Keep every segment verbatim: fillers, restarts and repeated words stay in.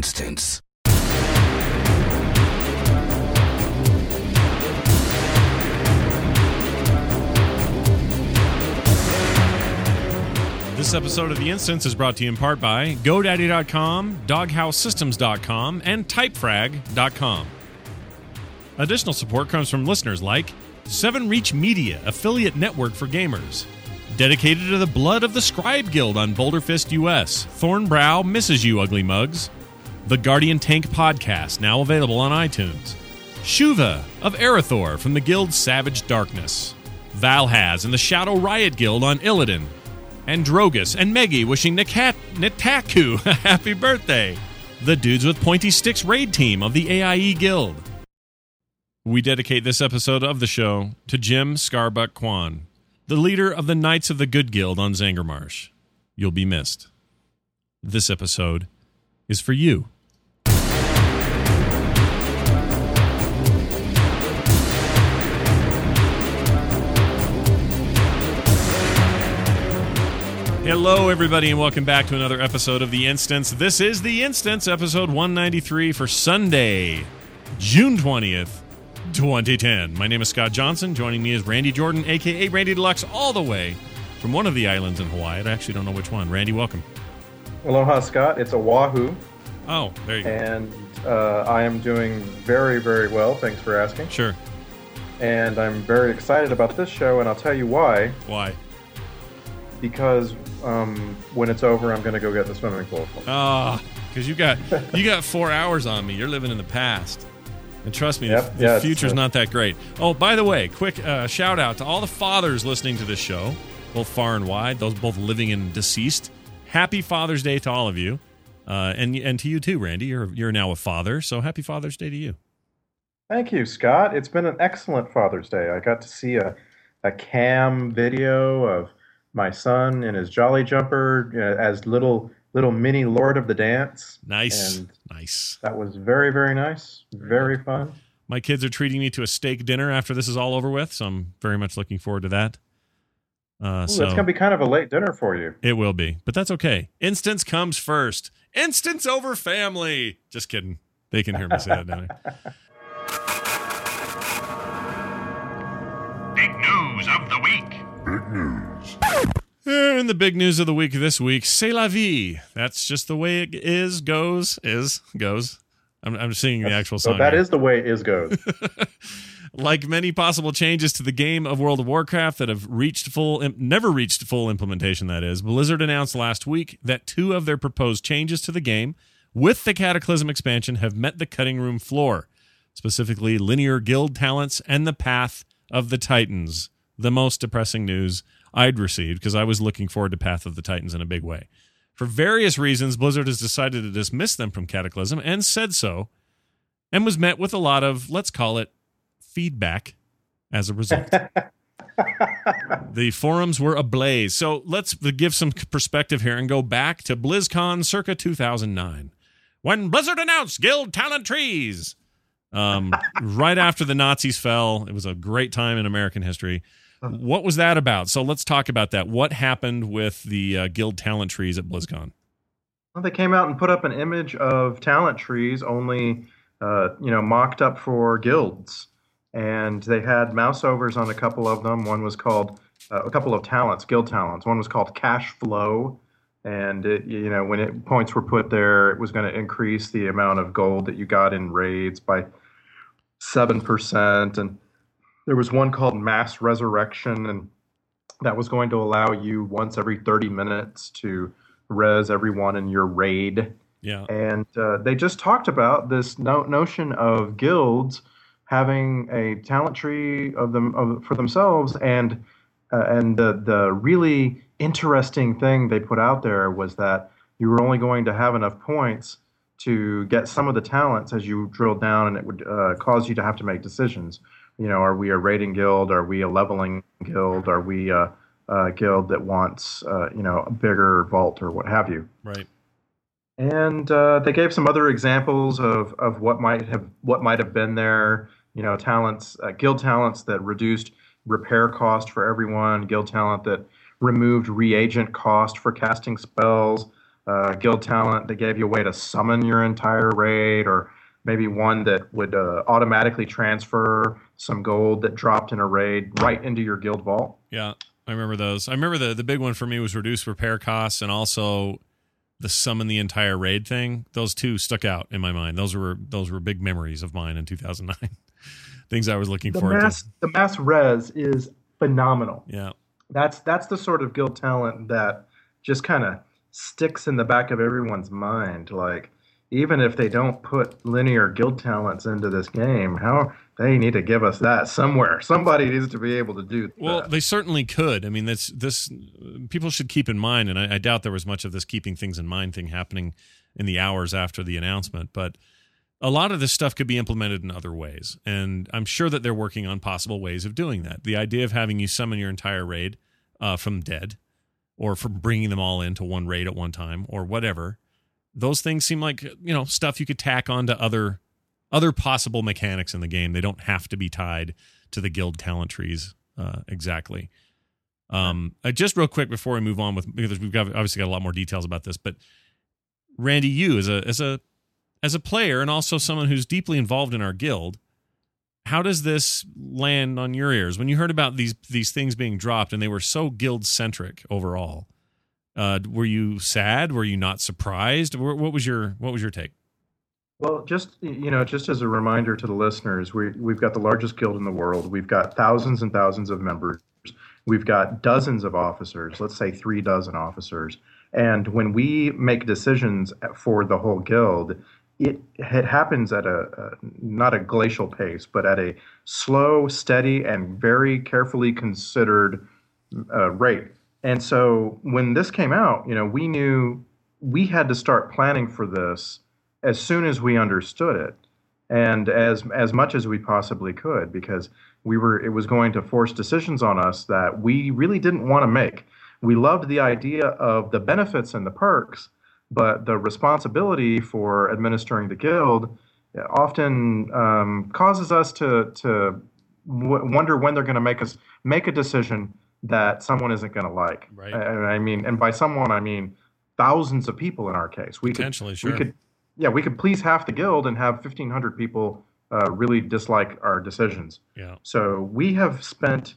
Instance. This episode of The Instance is brought to you in part by GoDaddy dot com, Doghouse Systems dot com, and Typefrag dot com. Additional support comes from listeners like Seven Reach Media, affiliate network for gamers. Dedicated to the blood of the Scribe Guild on Boulder Fist U S, Thornbrow misses you, ugly mugs. The Guardian Tank Podcast, now available on iTunes. Shuva of Arathor from the Guild Savage Darkness. Valhaz and the Shadow Riot Guild on Illidan. And Drogus and Meggy wishing Nikat- Nitaku a happy birthday. The Dudes with Pointy Sticks raid team of the A I E Guild. We dedicate this episode of the show to Jim Scarbuck Kwan, the leader of the Knights of the Good Guild on Zangarmarsh. You'll be missed. This episode is for you. Hello, everybody, and welcome back to another episode of The Instance. This is The Instance, episode one ninety-three for Sunday, June twentieth, twenty ten. My name is Scott Johnson. Joining me is Randy Jordan, a k a. Randy Deluxe, all the way from one of the islands in Hawaii. I actually don't know which one. Randy, welcome. Aloha, Scott. It's Oahu. Oh, there you go. And uh, I am doing very, very well. Thanks for asking. Sure. And I'm very excited about this show, and I'll tell you why. Why? Because um, when it's over, I'm going to go get in the swimming pool. Ah, because you got you got four hours on me. You're living in the past. And trust me, Yep, the, yeah, the future's uh, not that great. Oh, by the way, quick uh, shout out to all the fathers listening to this show, both far and wide, those both living and deceased. Happy Father's Day to all of you. Uh, and and to you too, Randy. You're you're now a father, so happy Father's Day to you. Thank you, Scott. It's been an excellent Father's Day. I got to see a, a cam video of my son in his Jolly Jumper, you know, as little little mini Lord of the Dance. Nice, and nice. That was very, very nice. Very fun. My kids are treating me to a steak dinner after this is all over with, so I'm very much looking forward to that. Uh, Ooh, so it's going to be kind of a late dinner for you. It will be, but that's okay. Instance comes first. Instance over family. Just kidding. They can hear me say that, don't they? Big news of the week. Big news. And the big news of the week this week, c'est la vie. That's just the way it is, goes, is, goes. I'm, I'm singing the actual So song. that here. is the way it is goes. Like many possible changes to the game of World of Warcraft that have reached full, never reached full implementation, that is, Blizzard announced last week that two of their proposed changes to the game with the Cataclysm expansion have met the cutting room floor, specifically linear guild talents and the Path of the Titans. The most depressing news I'd received because I was looking forward to Path of the Titans in a big way. For various reasons, Blizzard has decided to dismiss them from Cataclysm and said so, and was met with a lot of, let's call it, feedback as a result. The forums were ablaze. So let's give some perspective here and go back to BlizzCon circa two thousand nine, when Blizzard announced guild talent trees. Um, right after the Nazis fell, it was a great time in American history. What was that about? So let's talk about that. What happened with the uh, guild talent trees at BlizzCon? Well, they came out and put up an image of talent trees, only uh, you know, mocked up for guilds, and they had mouse overs on a couple of them. One was called uh, a couple of talents, guild talents. One was called Cash Flow, and it, you know, when it, points were put there, it was going to increase the amount of gold that you got in raids by seven percent, and there was one called Mass Resurrection, and that was going to allow you once every thirty minutes to res everyone in your raid. Yeah. And uh, they just talked about this no- notion of guilds having a talent tree of them of, for themselves, and uh, and the the really interesting thing they put out there was that you were only going to have enough points to get some of the talents as you drilled down, and it would uh, cause you to have to make decisions. You know, are we a raiding guild? Are we a leveling guild? Are we a, a guild that wants, uh, you know, a bigger vault or what have you? Right. And uh, they gave some other examples of, of what might have what might have been there. You know, talents, uh, guild talents that reduced repair cost for everyone. Guild talent that removed reagent cost for casting spells. uh, guild talent that gave you a way to summon your entire raid, or maybe one that would uh, automatically transfer some gold that dropped in a raid right into your guild vault. Yeah, I remember those. I remember the, the big one for me was reduced repair costs, and also the summon the entire raid thing. Those two stuck out in my mind. Those were those were big memories of mine in two thousand nine. Things I was looking the forward mass, to. The mass res is phenomenal. Yeah. That's that's the sort of guild talent that just kind of sticks in the back of everyone's mind. Like, even if they don't put linear guild talents into this game, how they need to give us that somewhere. Somebody needs to be able to do that. Well, they certainly could. I mean, this this people should keep in mind, and I, I doubt there was much of this keeping things in mind thing happening in the hours after the announcement, but a lot of this stuff could be implemented in other ways, and I'm sure that they're working on possible ways of doing that. The idea of having you summon your entire raid uh, from dead, or from bringing them all into one raid at one time, or whatever, those things seem like, you know, stuff you could tack on to other other possible mechanics in the game. They don't have to be tied to the guild talent trees uh, exactly. Um, uh, just real quick before we move on with, because we've got obviously got a lot more details about this, but Randy, you as a as a as a player and also someone who's deeply involved in our guild, how does this land on your ears when you heard about these these things being dropped and they were so guild centric overall? Uh, were you sad? Were you not surprised? What was your what was your take? Well, just you know, just as a reminder to the listeners, we we've got the largest guild in the world. We've got thousands and thousands of members. We've got dozens of officers. Let's say three dozen officers. And when we make decisions for the whole guild, it it happens at a, a not a glacial pace, but at a slow, steady, and very carefully considered uh, rate. And so when this came out, you know, we knew we had to start planning for this as soon as we understood it, and as as much as we possibly could, because we were it was going to force decisions on us that we really didn't want to make. We loved the idea of the benefits and the perks, but the responsibility for administering the guild often um, causes us to to w- wonder when they're going to make us make a decision that someone isn't going to like. Right. And I mean, and by someone I mean thousands of people in our case. We Potentially, could, sure. We could, yeah, we could please half the guild and have fifteen hundred people uh, really dislike our decisions. Yeah. So we have spent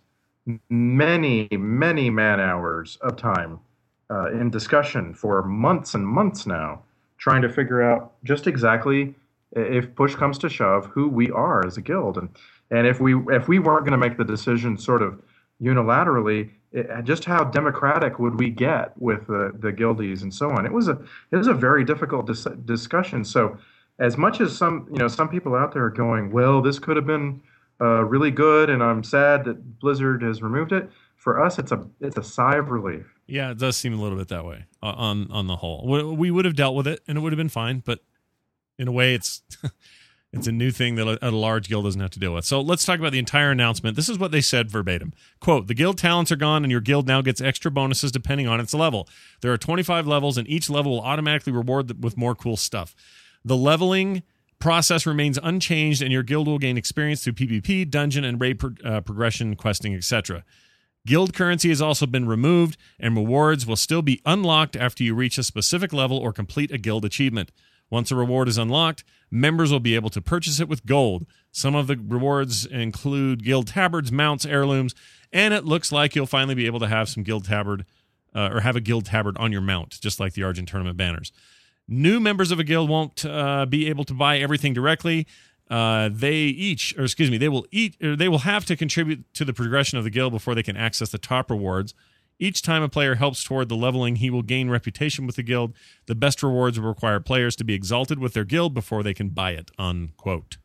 many, many man hours of time uh, in discussion for months and months now, trying to figure out just exactly, if push comes to shove, who we are as a guild, and and if we if we weren't going to make the decision sort of unilaterally, it, just how democratic would we get with the the guildies and so on. It was a it was a very difficult dis- discussion. So, as much as some you know some people out there are going, well, this could have been uh, really good, and I'm sad that Blizzard has removed it. For us, it's a it's a sigh of relief. Yeah, it does seem a little bit that way uh, on on the whole. We, we would have dealt with it, and it would have been fine. But in a way, it's it's a new thing that a, a large guild doesn't have to deal with. So let's talk about the entire announcement. This is what they said verbatim. Quote, the guild talents are gone, and your guild now gets extra bonuses depending on its level. There are twenty-five levels, and each level will automatically reward with more cool stuff. The leveling process remains unchanged, and your guild will gain experience through PvP, dungeon, and raid pro- uh, progression, questing, et cetera. Guild currency has also been removed, and rewards will still be unlocked after you reach a specific level or complete a guild achievement. Once a reward is unlocked, members will be able to purchase it with gold. Some of the rewards include guild tabards, mounts, heirlooms, and it looks like you'll finally be able to have some guild tabard uh, or have a guild tabard on your mount, just like the Argent Tournament banners. New members of a guild won't uh, be able to buy everything directly. Uh, they each, or excuse me, they will eat, or they will have to contribute to the progression of the guild before they can access the top rewards. Each time a player helps toward the leveling, he will gain reputation with the guild. The best rewards will require players to be exalted with their guild before they can buy it. Unquote.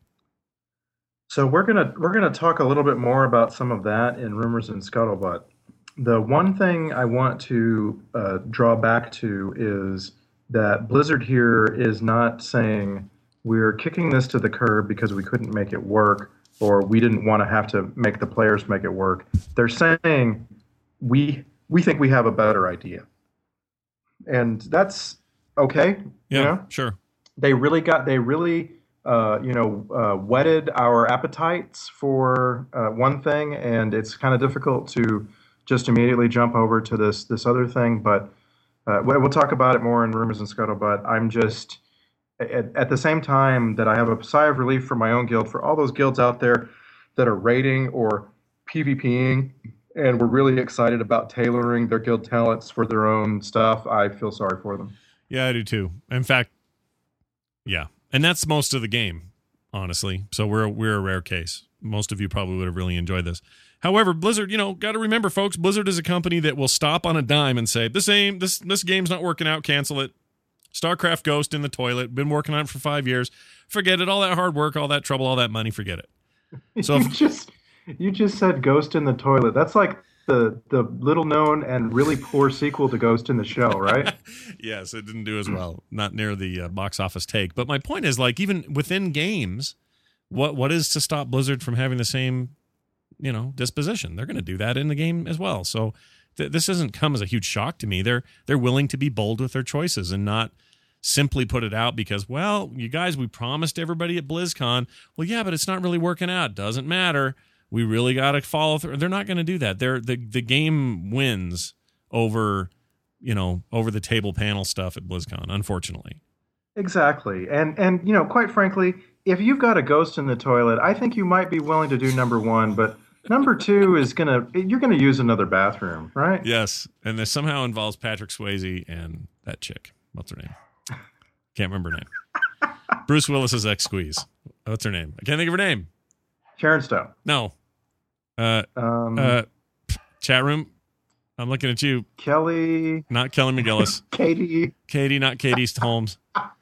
So we're gonna we're gonna talk a little bit more about some of that in Rumors and Scuttlebutt. The one thing I want to uh, draw back to is that Blizzard here is not saying we're kicking this to the curb because we couldn't make it work, or we didn't want to have to make the players make it work. They're saying we we think we have a better idea, and that's okay. Yeah, you know? Sure. They really got they really uh, you know uh, whetted our appetites for uh, one thing, and it's kind of difficult to just immediately jump over to this this other thing. But Uh, we- we'll talk about it more in rumors and scuttlebutt. I'm just at, at the same time that I have a sigh of relief for my own guild, for all those guilds out there that are raiding or PvPing, and we're really excited about tailoring their guild talents for their own stuff. I feel sorry for them. Yeah, I do too. In fact, yeah, and that's most of the game, honestly. So we're we're a rare case. Most of you probably would have really enjoyed this. However, Blizzard, you know, got to remember, folks, Blizzard is a company that will stop on a dime and say, this ain't, this this game's not working out, cancel it. StarCraft Ghost in the toilet, been working on it for five years. Forget it. All that hard work, all that trouble, all that money, forget it. So you if, just you just said Ghost in the Toilet. That's like the the little known and really poor sequel to Ghost in the Shell, right? yes, it didn't do as well. Not near the uh, box office take. But my point is, like, even within games, what what is to stop Blizzard from having the same, you know, disposition? They're going to do that in the game as well. So th- this doesn't come as a huge shock to me. They're they're willing to be bold with their choices and not simply put it out because, well, you guys, we promised everybody at BlizzCon. Well, yeah, but it's not really working out. Doesn't matter. We really got to follow through. They're not going to do that. They're the the game wins over, you know, over the table panel stuff at BlizzCon, unfortunately. Exactly. And and you know, quite frankly, if you've got a Ghost in the Toilet, I think you might be willing to do number one, but number two is gonna you're gonna use another bathroom, right? Yes, and this somehow involves Patrick Swayze and that chick. What's her name? Can't remember her name. Bruce Willis's ex squeeze. What's her name? I can't think of her name. Sharon Stone. No. Uh, Um, uh, chat room. I'm looking at you. Kelly. Not Kelly McGillis. Katie. Katie, not Katie Holmes.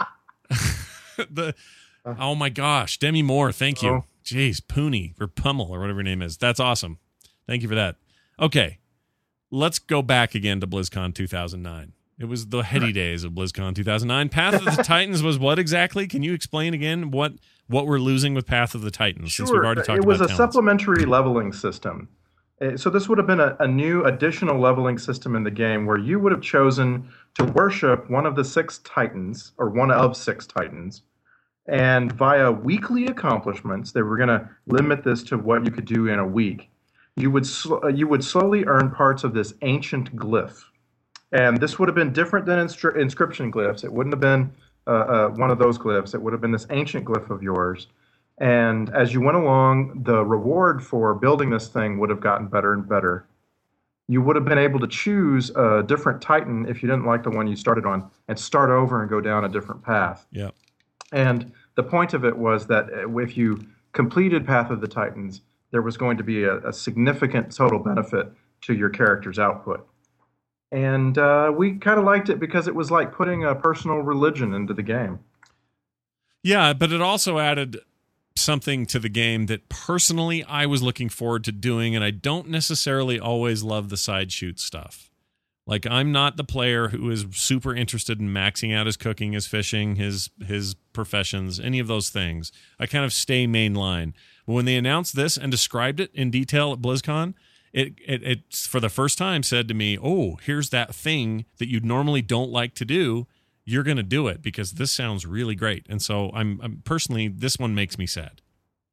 the oh my gosh, Demi Moore. Thank you. Oh. Jeez, Pooney or Pummel or whatever her name is. That's awesome. Thank you for that. Okay, let's go back again to BlizzCon two thousand nine. It was the heady days of BlizzCon two thousand nine. Path of the Titans was what exactly? Can you explain again what what we're losing with Path of the Titans? Sure. Since we've already talked it was about a talents. supplementary leveling system. Uh, So this would have been a, a new additional leveling system in the game where you would have chosen to worship one of the six Titans, or one of six Titans, and via weekly accomplishments, they were going to limit this to what you could do in a week. You would sl- uh, you would slowly earn parts of this ancient glyph. And this would have been different than inscri- inscription glyphs. It wouldn't have been uh, uh, one of those glyphs. It would have been this ancient glyph of yours. And as you went along, the reward for building this thing would have gotten better and better. You would have been able to choose a different Titan if you didn't like the one you started on and start over and go down a different path. Yeah. And the point of it was that if you completed Path of the Titans, there was going to be a, a significant total benefit to your character's output. And uh, we kind of liked it because it was like putting a personal religion into the game. Yeah, but it also added something to the game that personally I was looking forward to doing, and I don't necessarily always love the side shoot stuff. Like, I'm not the player who is super interested in maxing out his cooking, his fishing, his his professions, any of those things. I kind of stay mainline. But when they announced this and described it in detail at BlizzCon, It, it it for the first time said to me, oh, here's that thing that you normally don't like to do. You're going to do it because this sounds really great. And so I'm, I'm personally, this one makes me sad.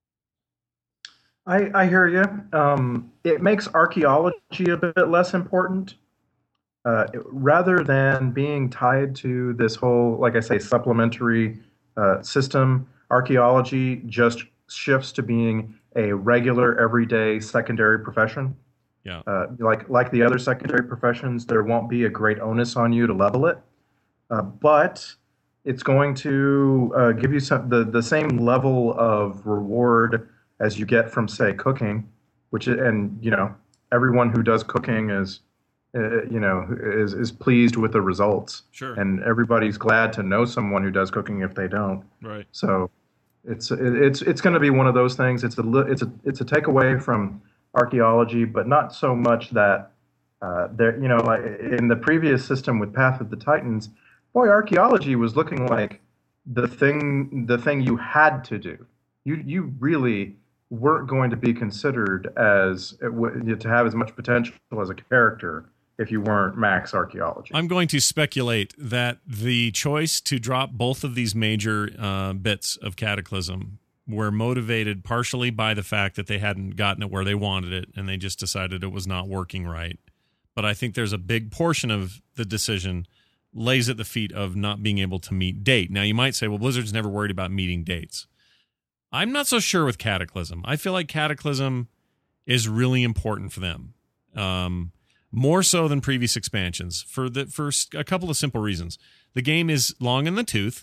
I, I hear you. Um, it makes archaeology a bit less important. Uh, rather than being tied to this whole, like I say, supplementary uh, system, archaeology just shifts to being a regular, everyday secondary profession. Yeah. Uh, like like the other secondary professions, there won't be a great onus on you to level it, uh, but it's going to uh, give you some the, the same level of reward as you get from, say, cooking, which and you know everyone who does cooking is uh, you know is is pleased with the results. Sure. And everybody's glad to know someone who does cooking if they don't. Right. So it's it's it's going to be one of those things. It's a it's a it's a takeaway from archaeology, but not so much that uh, there. You know, like in the previous system with Path of the Titans, boy, archaeology was looking like the thing the thing you had to do. You you really weren't going to be considered as to have as much potential as a character if you weren't max archaeology. I'm going to speculate that the choice to drop both of these major uh, bits of Cataclysm were motivated partially by the fact that they hadn't gotten it where they wanted it, and they just decided it was not working right. But I think there's a big portion of the decision lays at the feet of not being able to meet date. Now, you might say, well, Blizzard's never worried about meeting dates. I'm not so sure with Cataclysm. I feel like Cataclysm is really important for them, um, more so than previous expansions for the for a couple of simple reasons. The game is long in the tooth,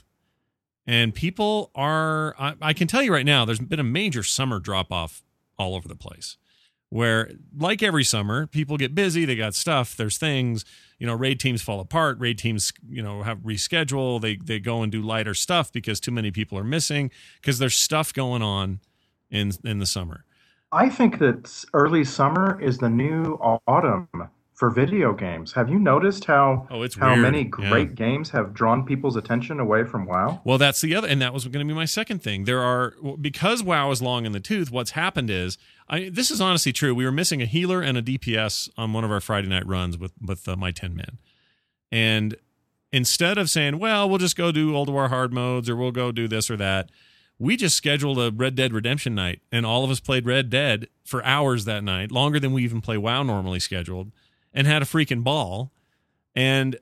and people are. I, I can tell you right now, there's been a major summer drop off all over the place. Where, like every summer, people get busy, they got stuff, there's things, you know, raid teams fall apart, raid teams, you know, have reschedule, they they go and do lighter stuff because too many people are missing, because there's stuff going on in in the summer. I think that early summer is the new autumn for video games. Have you noticed how oh, it's how weird. many great yeah. games have drawn people's attention away from WoW? Well, that's the other, and that was going to be my second thing. There are, because WoW is long in the tooth, what's happened is, I, this is honestly true. We were missing a healer and a D P S on one of our Friday night runs with with uh, my ten men, and instead of saying, well, we'll just go do Old War hard modes or we'll go do this or that, we just scheduled a Red Dead Redemption night, and all of us played Red Dead for hours that night, longer than we even play WoW normally scheduled, and had a freaking ball. And,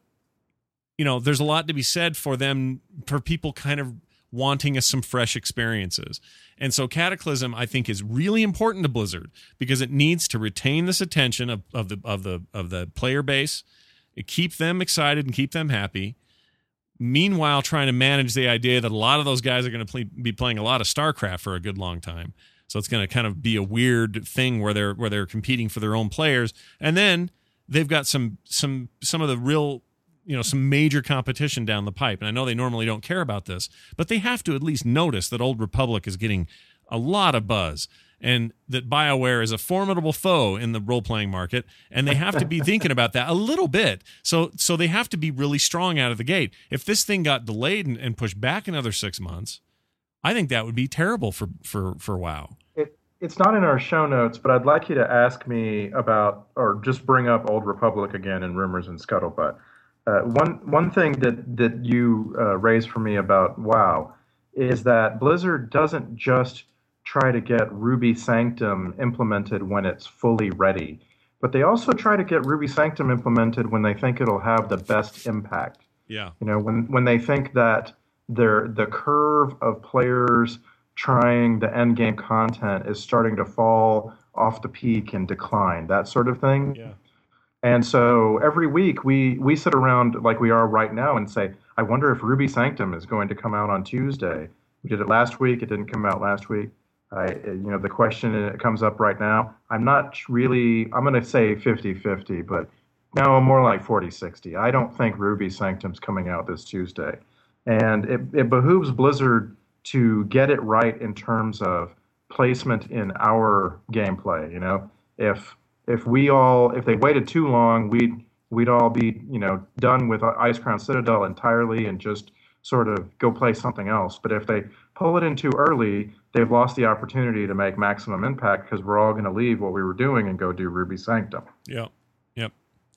you know, there's a lot to be said for them, for people kind of wanting us some fresh experiences. And so Cataclysm, I think, is really important to Blizzard because it needs to retain this attention of, of the of the of the player base, keep them excited and keep them happy. Meanwhile, trying to manage the idea that a lot of those guys are going to play, be playing a lot of StarCraft for a good long time. So it's going to kind of be a weird thing where they're where they're competing for their own players, and then they've got some some some of the real, you know, some major competition down the pipe. And I know they normally don't care about this, but they have to at least notice that Old Republic is getting a lot of buzz and that BioWare is a formidable foe in the role-playing market, and they have to be thinking about that a little bit. So so they have to be really strong out of the gate. If this thing got delayed and, and pushed back another six months, I think that would be terrible for, for, for WoW. It, it's not in our show notes, but I'd like you to ask me about, or just bring up Old Republic again in Rumors and Scuttlebutt. Uh, one one thing that, that you uh, raised for me about WoW is that Blizzard doesn't just try to get Ruby Sanctum implemented when it's fully ready, but they also try to get Ruby Sanctum implemented when they think it'll have the best impact. Yeah. You know, when when they think that their the curve of players trying the end game content is starting to fall off the peak and decline, that sort of thing. Yeah. And so every week we, we sit around like we are right now and say, I wonder if Ruby Sanctum is going to come out on Tuesday. We did it last week. It didn't come out last week. I, you know, the question it comes up right now. I'm not really, I'm going to say fifty-fifty, but no, more like forty sixty. I don't think Ruby Sanctum's coming out this Tuesday. And it, it behooves Blizzard to get it right in terms of placement in our gameplay. You know, if if we all, if they waited too long, we'd we'd all be, you know, done with Icecrown Citadel entirely and just sort of go play something else. But if they pull it in too early, they've lost the opportunity to make maximum impact because we're all going to leave what we were doing and go do Ruby Sanctum. Yep. Yep.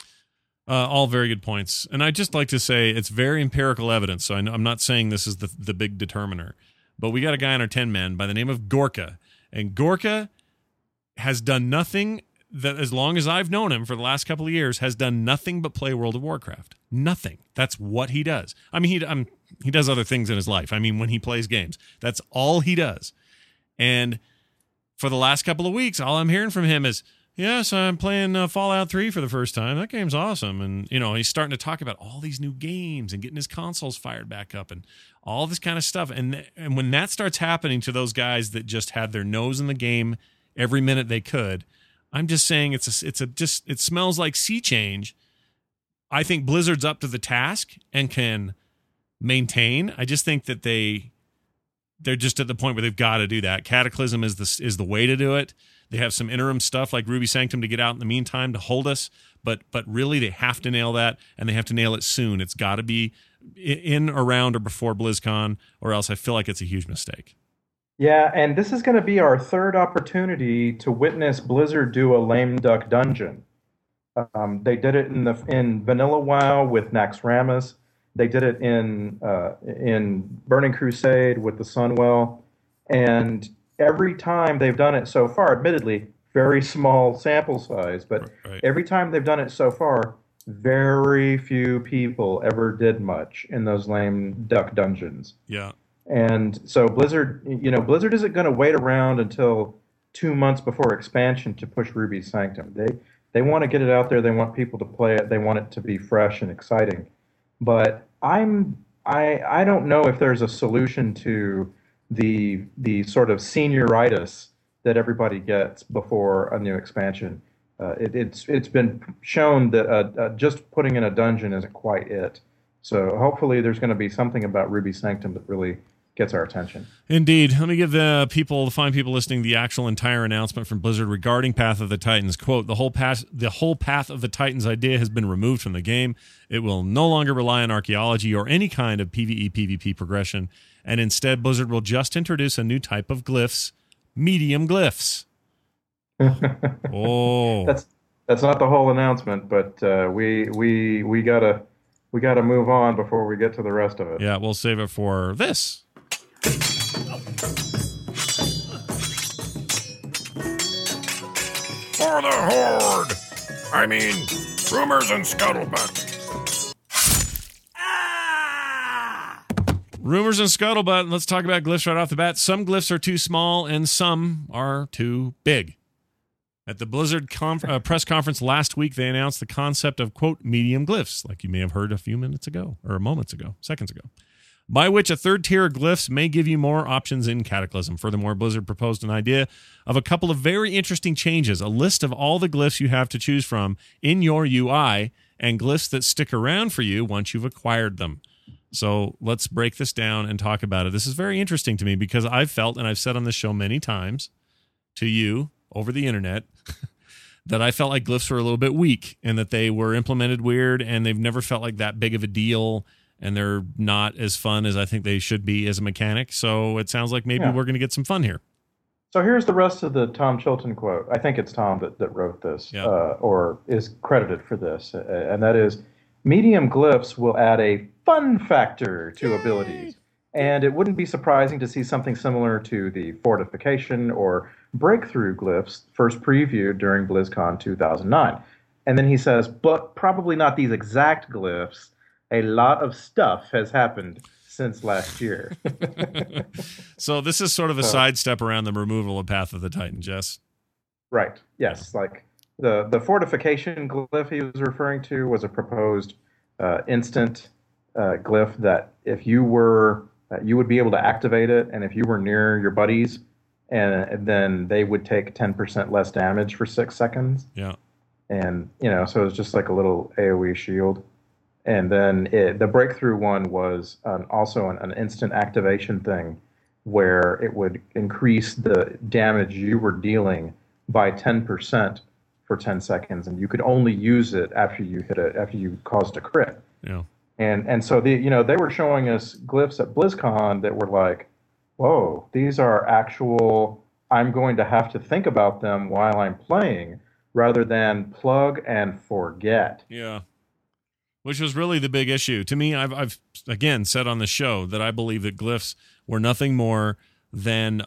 Uh, all very good points. And I'd just like to say it's very empirical evidence. So I know, I'm not saying this is the, the big determiner, but we got a guy on our ten men by the name of Gorka. And Gorka has done nothing that, as long as I've known him for the last couple of years, has done nothing but play World of Warcraft. Nothing. That's what he does. I mean, he I'm, he does other things in his life. I mean, when he plays games, that's all he does. And for the last couple of weeks, all I'm hearing from him is, yes, I'm playing uh, Fallout three for the first time. That game's awesome. And, you know, he's starting to talk about all these new games and getting his consoles fired back up and all this kind of stuff. And, and when that starts happening to those guys that just had their nose in the game every minute they could, I'm just saying it's a, it's a just it smells like sea change. I think Blizzard's up to the task and can maintain. I just think that they they're just at the point where they've got to do that. Cataclysm is the is the way to do it. They have some interim stuff like Ruby Sanctum to get out in the meantime to hold us, but but really they have to nail that, and they have to nail it soon. It's got to be in, around, or before BlizzCon, or else I feel like it's a huge mistake. Yeah, and this is going to be our third opportunity to witness Blizzard do a lame duck dungeon. Um, they did it in the in Vanilla WoW with Naxxramas. They did it in uh, in Burning Crusade with the Sunwell, and every time they've done it so far, admittedly very small sample size, but right. every time they've done it so far, very few people ever did much in those lame duck dungeons. Yeah. And so Blizzard, you know, Blizzard isn't going to wait around until two months before expansion to push Ruby's Sanctum. They they want to get it out there. They want people to play it. They want it to be fresh and exciting. But I'm I I don't know if there's a solution to the the sort of senioritis that everybody gets before a new expansion. Uh, it, it's it's been shown that uh, uh, just putting in a dungeon isn't quite it. So hopefully there's going to be something about Ruby Sanctum that really gets our attention. Indeed. Let me give the people, the fine people listening, the actual entire announcement from Blizzard regarding Path of the Titans. Quote, the whole path, the whole Path of the Titans idea has been removed from the game. It will no longer rely on archaeology or any kind of PvE, PvP progression, and instead Blizzard will just introduce a new type of glyphs, medium glyphs. Oh. That's that's not the whole announcement, but uh, we we we gotta we gotta move on before we get to the rest of it. Yeah, we'll save it for this. For the Horde! I mean, rumors and scuttlebutt. Rumors and scuttlebutt. Let's talk about glyphs right off the bat. Some glyphs are too small and some are too big. At the Blizzard conf- uh, press conference last week, they announced the concept of, quote, medium glyphs, like you may have heard a few minutes ago, or moments ago, seconds ago, by which a third tier of glyphs may give you more options in Cataclysm. Furthermore, Blizzard proposed an idea of a couple of very interesting changes, a list of all the glyphs you have to choose from in your U I, and glyphs that stick around for you once you've acquired them. So let's break this down and talk about it. This is very interesting to me because I've felt, and I've said on this show many times to you over the internet, that I felt like glyphs were a little bit weak and that they were implemented weird and they've never felt like that big of a deal and they're not as fun as I think they should be as a mechanic. So it sounds like maybe yeah. we're going to get some fun here. So here's the rest of the Tom Chilton quote. I think it's Tom that, that wrote this yeah. uh, or is credited for this. Uh, and that is, medium glyphs will add a fun factor to Yay! abilities. And it wouldn't be surprising to see something similar to the fortification or breakthrough glyphs first previewed during BlizzCon two thousand nine. And then he says, but probably not these exact glyphs. A lot of stuff has happened since last year. So this is sort of a so, sidestep around the removal of Path of the Titan, Jess. Right. Yes. Like the, the fortification glyph he was referring to was a proposed uh, instant uh, glyph that if you were, uh, you would be able to activate it. And if you were near your buddies, and then they would take ten percent less damage for six seconds. Yeah. And, you know, so it was just like a little AoE shield. And then it, the breakthrough one was um, also an, an instant activation thing where it would increase the damage you were dealing by ten percent for ten seconds. And you could only use it after you hit it, after you caused a crit. Yeah. And, and so, the you know, they were showing us glyphs at BlizzCon that were like, whoa, these are actual, I'm going to have to think about them while I'm playing rather than plug and forget. Yeah. Which was really the big issue. To me, I've, I've again said on the show that I believe that glyphs were nothing more than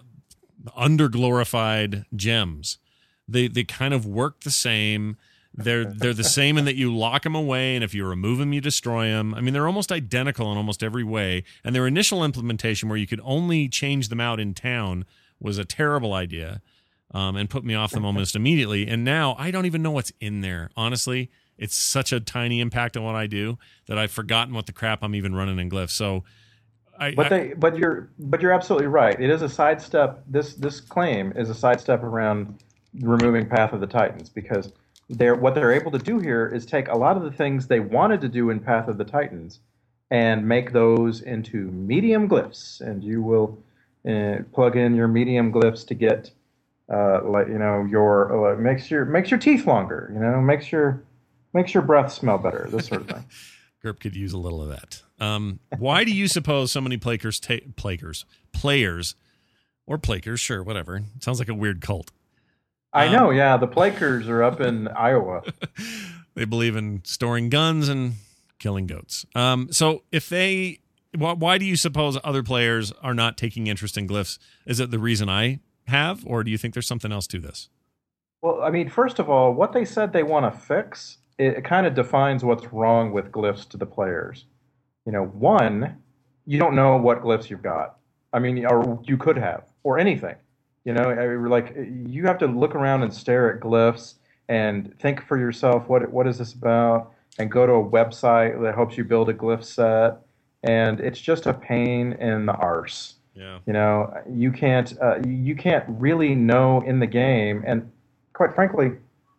underglorified gems. They they kind of work the same. They're they're the same in that you lock them away, and if you remove them, you destroy them. I mean, they're almost identical in almost every way. And their initial implementation, where you could only change them out in town, was a terrible idea, um, and put me off them almost immediately. And now I don't even know what's in there. Honestly, it's such a tiny impact on what I do that I've forgotten what the crap I'm even running in glyphs. So, I, but I, they but you're but you're absolutely right. It is a sidestep. This this claim is a sidestep around removing Path of the Titans because. They're, what they're able to do here is take a lot of the things they wanted to do in Path of the Titans and make those into medium glyphs. And you will uh, plug in your medium glyphs to get, uh, like you know, your uh, makes your makes your teeth longer. You know, makes your makes your breath smell better. This sort of thing. Gerp could use a little of that. Um, why do you suppose so many plakers, ta- plakers, players, or plakers? Sure, whatever. It sounds like a weird cult. I um, know, yeah. The Plakers are up in Iowa. They believe in storing guns and killing goats. Um, so if they, why, why do you suppose other players are not taking interest in glyphs? Is it the reason I have, or do you think there's something else to this? Well, I mean, first of all, what they said they want to fix it, it kind of defines what's wrong with glyphs to the players. You know, one, you don't know what glyphs you've got. I mean, or you could have, or anything. You know, I mean, like you have to look around and stare at glyphs and think for yourself, what what is this about? And go to a website that helps you build a glyph set. And it's just a pain in the arse. Yeah. You know, you can't uh, you can't really know in the game, and quite frankly,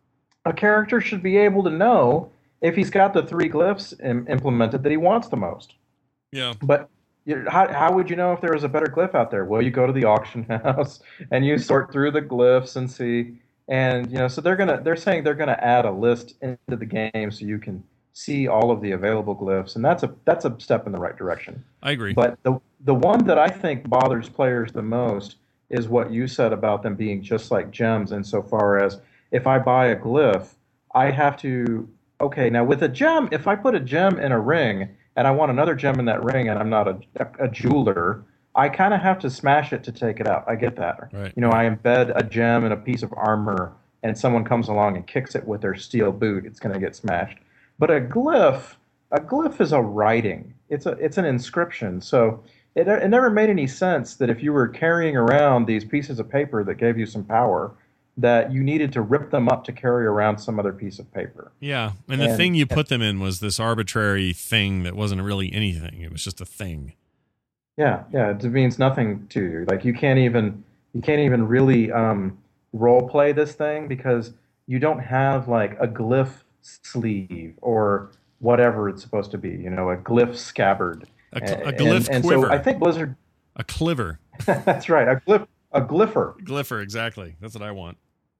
a character should be able to know if he's got the three glyphs im- implemented that he wants the most. Yeah. But you know, how how would you know if there was a better glyph out there? Well, you go to the auction house and you sort through the glyphs and see. And you know, so they're gonna they're saying they're gonna add a list into the game so you can see all of the available glyphs, and that's a that's a step in the right direction. I agree. But the the one that I think bothers players the most is what you said about them being just like gems, insofar as if I buy a glyph, I have to okay, now with a gem, if I put a gem in a ring and I want another gem in that ring and I'm not a, a, a jeweler, I kind of have to smash it to take it out. I get that. Right. You know, I embed a gem in a piece of armor and someone comes along and kicks it with their steel boot, it's going to get smashed. But a glyph, a glyph is a writing. It's a it's an inscription. So it it never made any sense that if you were carrying around these pieces of paper that gave you some power, that you needed to rip them up to carry around some other piece of paper. Yeah, and the And- thing you put them in was this arbitrary thing that wasn't really anything. It was just a thing. Yeah, yeah, it means nothing to you. Like you can't even you can't even really um, role play this thing because you don't have like a glyph sleeve or whatever it's supposed to be. You know, a glyph scabbard. A, cl- a And- glyph and, quiver. so I think Blizzard. A cliver. That's right, a glyph, a glypher. Glypher, exactly. That's what I want.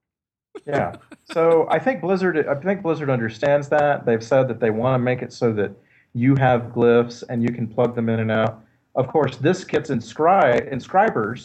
Yeah. So I think Blizzard. I think Blizzard understands that. They've said that they want to make it so that you have glyphs and you can plug them in and out. Of course, this gets inscri- inscribers,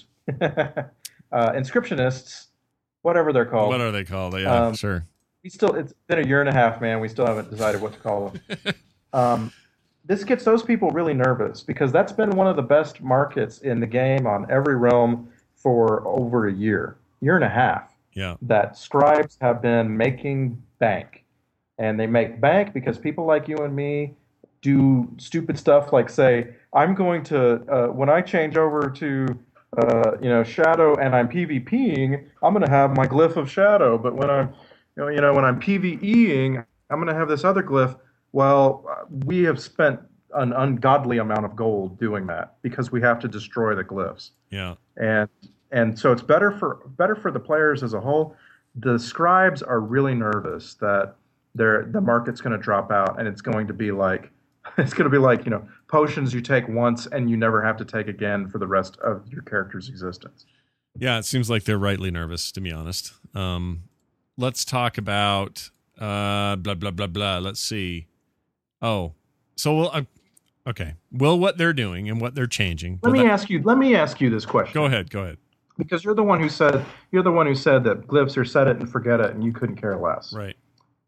uh, inscriptionists, whatever they're called. What are they called? Yeah, Um, sure. We still. It's been a year and a half, man. We still haven't decided what to call them. um, this gets those people really nervous because that's been one of the best markets in the game on every realm for over a year, year and a half. Yeah. That scribes have been making bank. And they make bank because people like you and me do stupid stuff like say, I'm going to, uh, when I change over to, uh, you know, Shadow and I'm PvPing, I'm going to have my glyph of Shadow. But when I'm, you know, you know when I'm PvEing, I'm going to have this other glyph. Well, uh, we have spent an ungodly amount of gold doing that because we have to destroy the glyphs. Yeah. And and so it's better for better for the players as a whole. The scribes are really nervous that they're, the market's going to drop out, and it's going to be like it's going to be like you know potions you take once and you never have to take again for the rest of your character's existence. Yeah, it seems like they're rightly nervous, to be honest. Um, let's talk about uh, blah blah blah blah. Let's see. Oh, so we'll uh, okay. Well, what they're doing and what they're changing. Let will me that- ask you. Let me ask you this question. Go ahead. Go ahead. Because you're the one who said you're the one who said that glyphs are set it and forget it, and you couldn't care less. Right.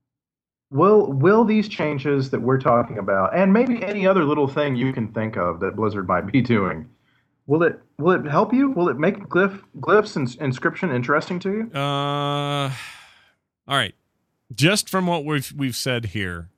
Will will these changes that we're talking about, and maybe any other little thing you can think of that Blizzard might be doing, will it will it help you? Will it make glyph glyphs and inscription interesting to you? Uh, all right. Just from what we've we've said here,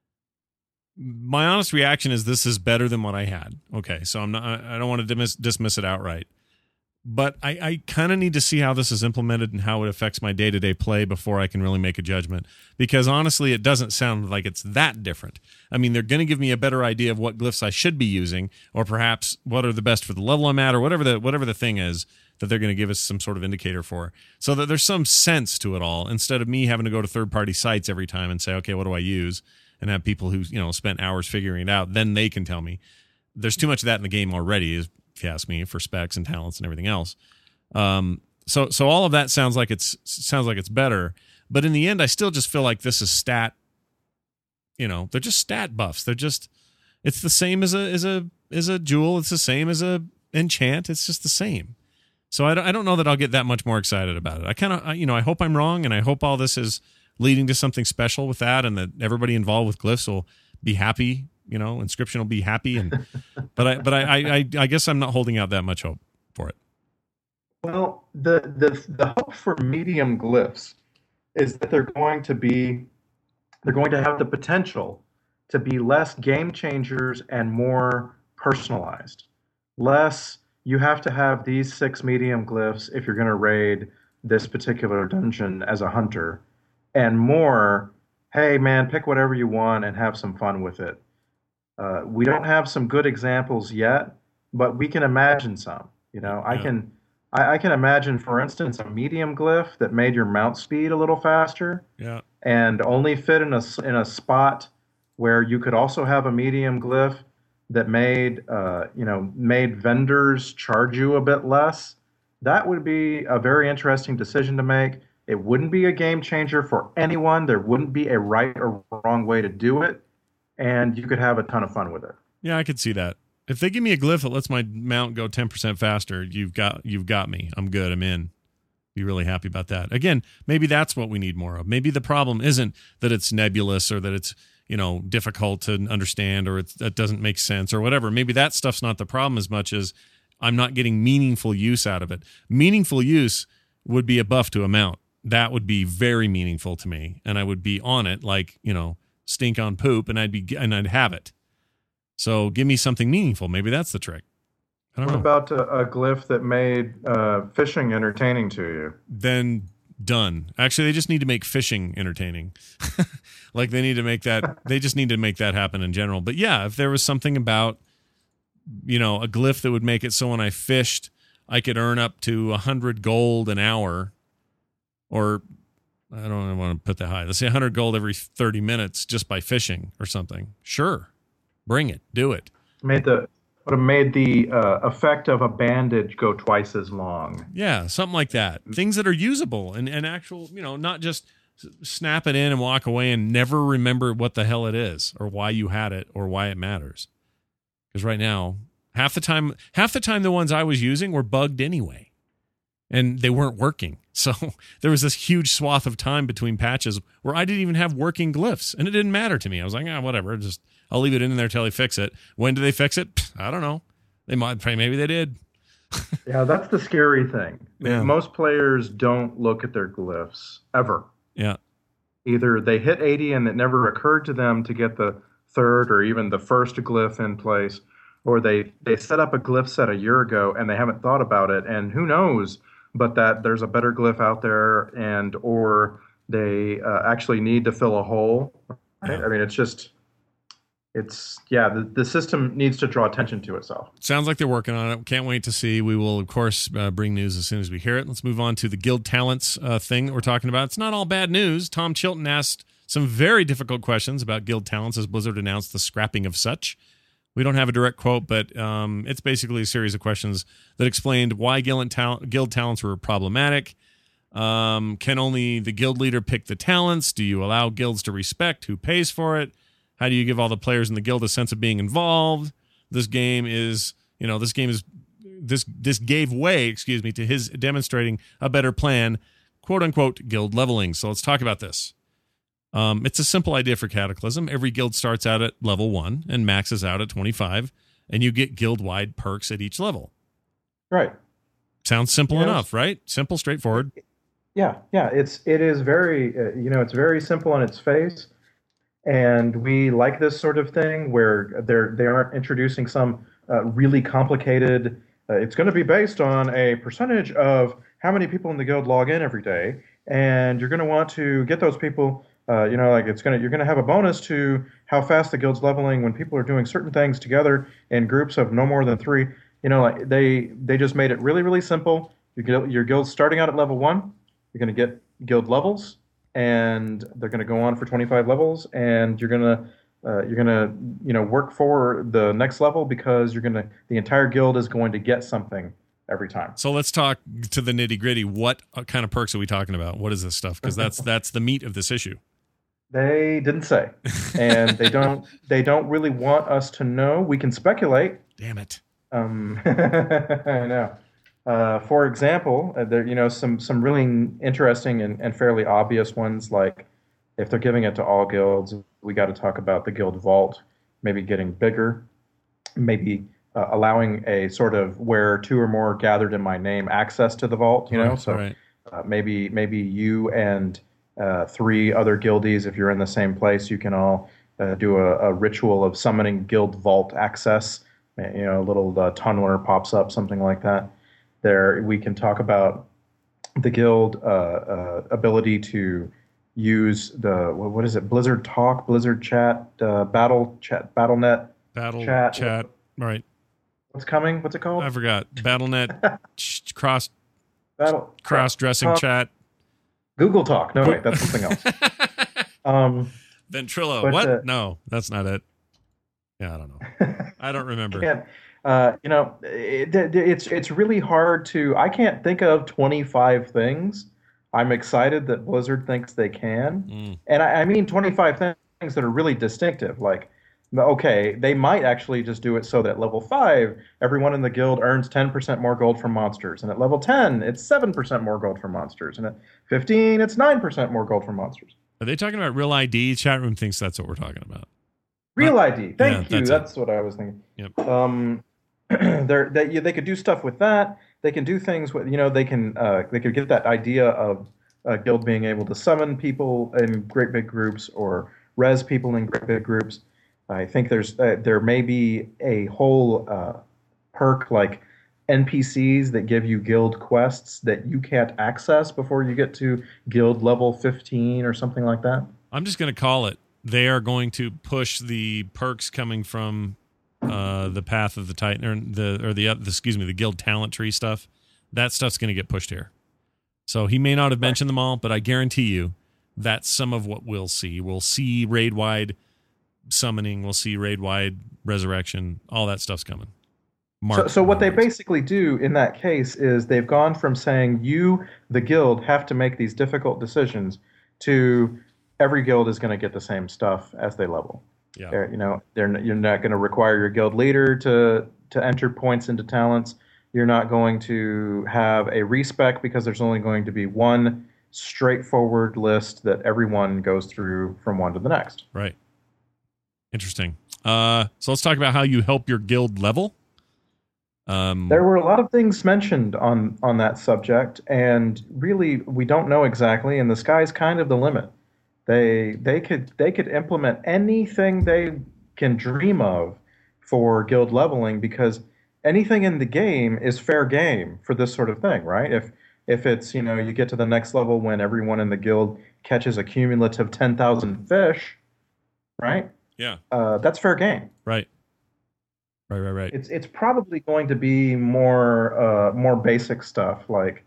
my honest reaction is this is better than what I had. Okay, so I'm not. I I don't want to dismiss, dismiss it outright, but I, I kind of need to see how this is implemented and how it affects my day to day play before I can really make a judgment. Because honestly, it doesn't sound like it's that different. I mean, they're going to give me a better idea of what glyphs I should be using, or perhaps what are the best for the level I'm at, or whatever the whatever the thing is that they're going to give us some sort of indicator for, so that there's some sense to it all, instead of me having to go to third party sites every time and say, okay, what do I use, and have people who you know spent hours figuring it out, then they can tell me. There's too much of that in the game already, if you ask me, for specs and talents and everything else. Um, so so all of that sounds like it's sounds like it's better, but in the end, I still just feel like this is stat. You know, they're just stat buffs. They're just it's the same as a as a as a jewel. It's the same as a enchant. It's just the same. So I don't, I don't know that I'll get that much more excited about it. I kind of, you know, I hope I'm wrong, and I hope all this is leading to something special with that, and that everybody involved with glyphs will be happy. You know, Inscryption will be happy, and but I, but I, I, I guess I'm not holding out that much hope for it. Well, the the the hope for medium glyphs is that they're going to be they're going to have the potential to be less game changers and more personalized. Less, you have to have these six medium glyphs if you're going to raid this particular dungeon as a hunter, and more, hey man, pick whatever you want and have some fun with it. Uh, we don't have some good examples yet, but we can imagine some. You know, I Yeah. can, I, I can imagine, for instance, a medium glyph that made your mount speed a little faster Yeah. and only fit in a s- in a spot where you could also have a medium glyph that made uh, you know made vendors charge you a bit less. That would be a very interesting decision to make. It wouldn't be a game changer for anyone. There wouldn't be a right or wrong way to do it, and you could have a ton of fun with it. Yeah, I could see that. If they give me a glyph that lets my mount go ten percent faster, you've got you've got me. I'm good. I'm in. Be really happy about that. Again, maybe that's what we need more of. Maybe the problem isn't that it's nebulous or that it's, you know, difficult to understand or it's, that doesn't make sense or whatever. Maybe that stuff's not the problem as much as I'm not getting meaningful use out of it. Meaningful use would be a buff to a mount. That would be very meaningful to me, and I would be on it like, you know, stink on poop, and I'd be and I'd have it. So give me something meaningful. Maybe that's the trick. I don't What know. about a, a glyph that made uh, fishing entertaining to you? Then done. Actually, they just need to make fishing entertaining. Like they need to make that. They just need to make that happen in general. But yeah, if there was something about, you know, a glyph that would make it so when I fished, I could earn up to a hundred gold an hour, or I don't want to put that high. Let's say a hundred gold every thirty minutes just by fishing or something. Sure, bring it, do it. Made the would have made the uh, effect of a bandage go twice as long. Yeah, something like that. Things that are usable and, and actual, you know, not just s- snap it in and walk away and never remember what the hell it is or why you had it or why it matters. Because right now, half the time, half the time the ones I was using were bugged anyway, and they weren't working. So there was this huge swath of time between patches where I didn't even have working glyphs, and it didn't matter to me. I was like, ah, whatever, just I'll leave it in there till they fix it. When do they fix it? Pfft, I don't know. They might, maybe they did. Yeah, that's the scary thing. Yeah. Most players don't look at their glyphs ever. Yeah. Either they hit eighty and it never occurred to them to get the third or even the first glyph in place, or they, they set up a glyph set a year ago and they haven't thought about it, and who knows but that there's a better glyph out there, and or they uh, actually need to fill a hole. Right? Yeah. I mean, it's just, it's, yeah, the, the system needs to draw attention to itself. Sounds like they're working on it. Can't wait to see. We will, of course, uh, bring news as soon as we hear it. Let's move on to the Guild Talents uh, thing that we're talking about. It's not all bad news. Tom Chilton asked some very difficult questions about Guild Talents as Blizzard announced the scrapping of such. We don't have a direct quote, but um, it's basically a series of questions that explained why guild, tal- guild talents were problematic. Um, can only the guild leader pick the talents? Do you allow guilds to respect who pays for it? How do you give all the players in the guild a sense of being involved? This game is, you know, this game is, this this gave way, excuse me, to his demonstrating a better plan, quote unquote, guild leveling. So let's talk about this. Um, it's a simple idea for Cataclysm. Every guild starts out at level one and maxes out at twenty-five, and you get guild-wide perks at each level. Right. Sounds simple Yes. enough, right? Simple, straightforward. Yeah, yeah, it's it is very uh, you know it's very simple on its face, and we like this sort of thing where they're they aren't introducing some uh, really complicated. Uh, it's going to be based on a percentage of how many people in the guild log in every day, and you're going to want to get those people. Uh, you know, like it's gonna you're gonna have a bonus to how fast the guild's leveling when people are doing certain things together in groups of no more than three. You know, like they they just made it really really simple. Your guild, your guild's starting out at level one. You're going to get guild levels, and they're going to go on for twenty-five levels, and you're going to uh, you're going to you know work for the next level because you're going to the entire guild is going to get something every time. So let's talk to the nitty gritty. What kind of perks are we talking about? What is this stuff? Because that's that's the meat of this issue. They didn't say, and they don't they don't really want us to know. We can speculate. Damn it. Um, I know. Uh, for example, uh, there you know some some really interesting and, and fairly obvious ones, like if they're giving it to all guilds, we got to talk about the guild vault, maybe getting bigger, maybe uh, allowing a sort of where two or more gathered in my name access to the vault. You know, Right, so right. uh, maybe maybe you and uh, three other guildies. If you're in the same place, you can all uh, do a, a ritual of summoning guild vault access. You know, a little uh, tunneler pops up, something like that. There, we can talk about the guild uh, uh, ability to use the what is it? Blizzard Talk, Blizzard Chat, uh, Battle Chat, BattleNet Battle Chat. chat. Right. What's coming? What's it called? I forgot. BattleNet ch- cross Battle cross dressing Talk. chat. Google Talk. No, wait, that's something else. Um, Ventrilo. but, What? uh, No, that's not it. Yeah, I don't know. I don't remember. can't, uh, you know, it, it- it's it's really hard to. I can't think of twenty-five things. I'm excited that Blizzard thinks they can, Mm. and I, I mean twenty-five things that are really distinctive. Like, okay, they might actually just do it so that level five, everyone in the guild earns ten percent more gold from monsters, and at level ten, it's seven percent more gold from monsters, and at fifteen, it's nine percent more gold from monsters. Are they talking about real I D? Chat room thinks that's what we're talking about. Real I D. Thank Yeah, you. that's That's, it. what I was thinking. Yep. Um, they're, they yeah, they could do stuff with that. They can do things with you know they can uh, they could get that idea of a guild being able to summon people in great big groups or res people in great big groups. I think there's uh, there may be a whole uh, perk like N P Cs that give you guild quests that you can't access before you get to guild level fifteen or something like that. I'm just going to call it. They are going to push the perks coming from uh, the Path of the Titan or the or the, uh, the excuse me the guild talent tree stuff. That stuff's going to get pushed here. So he may not have mentioned them all, but I guarantee you that's some of what we'll see. We'll see raid wide summoning. We'll see raid wide resurrection. All that stuff's coming. Mark So, so what they words. basically do in that case is they've gone from saying you, the guild, have to make these difficult decisions to every guild is going to get the same stuff as they level. Yeah. They're, you know, they're you're not going to require your guild leader to to enter points into talents. You're not going to have a respec because there's only going to be one straightforward list that everyone goes through from one to the next. Right. Interesting. Uh, so let's talk about how you help your guild level. Um, There were a lot of things mentioned on on that subject, and really we don't know exactly, and the sky's kind of the limit. They they could they could implement anything they can dream of for guild leveling because anything in the game is fair game for this sort of thing, right? If if it's, you know, you get to the next level when everyone in the guild catches a cumulative ten thousand fish, right? yeah. Uh, that's fair game. Right. Right. Right. Right. It's it's probably going to be more uh, more basic stuff like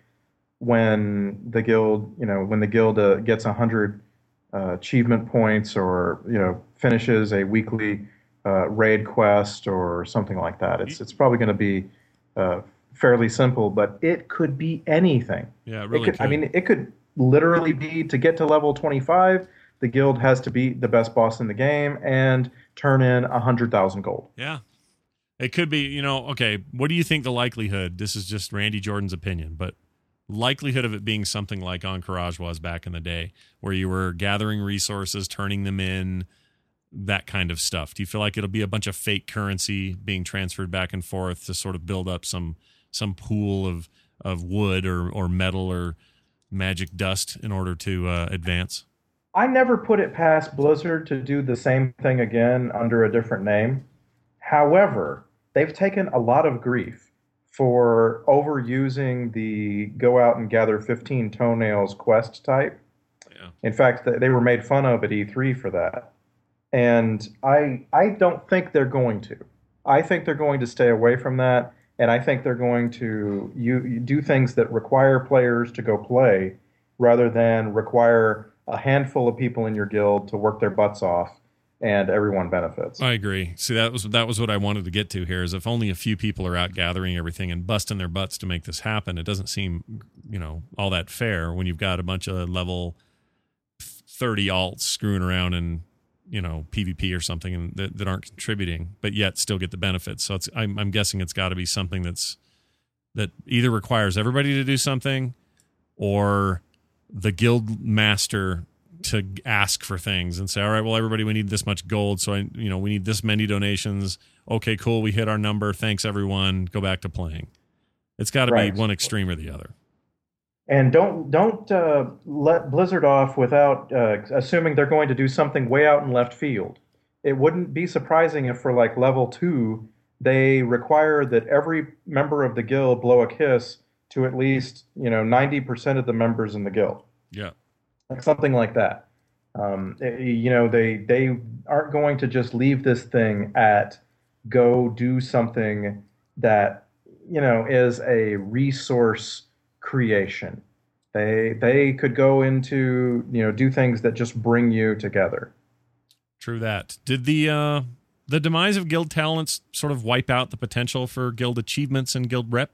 when the guild, you know, when the guild uh, gets a hundred uh, achievement points, or you know, finishes a weekly uh, raid quest or something like that. It's it's probably going to be uh, fairly simple, but it could be anything. Yeah. It It really. could, I could. mean, it could literally be to get to level twenty-five. The guild has to be the best boss in the game and turn in a hundred thousand gold. Yeah. It could be, you know, okay, what do you think the likelihood, this is just Randy Jordan's opinion, but likelihood of it being something like Encourage was back in the day, where you were gathering resources, turning them in, that kind of stuff? Do you feel like it'll be a bunch of fake currency being transferred back and forth to sort of build up some some pool of, of wood or, or metal or magic dust in order to uh, advance? I never put it past Blizzard to do the same thing again under a different name. However, they've taken a lot of grief for overusing the go out and gather fifteen toenails quest type. Yeah. In fact, th- they were made fun of at E three for that. And I I don't think they're going to. I think they're going to stay away from that, and I think they're going to you, you do things that require players to go play rather than require a handful of people in your guild to work their butts off and everyone benefits. I agree. See, that was that was what I wanted to get to here. Is if only a few people are out gathering everything and busting their butts to make this happen, it doesn't seem, you know, all that fair when you've got a bunch of level thirty alts screwing around in, you know, PvP or something and that, that aren't contributing, but yet still get the benefits. So it's I'm, I'm guessing it's got to be something that's that either requires everybody to do something, or the guild master to ask for things and say, all right, well, everybody, we need this much gold. So I, you know, we need this many donations. Okay, cool. We hit our number. Thanks everyone. Go back to playing. It's got to Right. be one extreme or the other. And don't don't uh, let Blizzard off without uh, assuming they're going to do something way out in left field. It wouldn't be surprising if for like level two they require that every member of the guild blow a kiss to at least you know ninety percent of the members in the guild, Yeah. like something like that. Um, eh, you know they they aren't going to just leave this thing at go do something that you know is a resource creation. They they could go into, you know, do things that just bring you together. True that. Did the uh, the demise of guild talents sort of wipe out the potential for guild achievements and guild rep?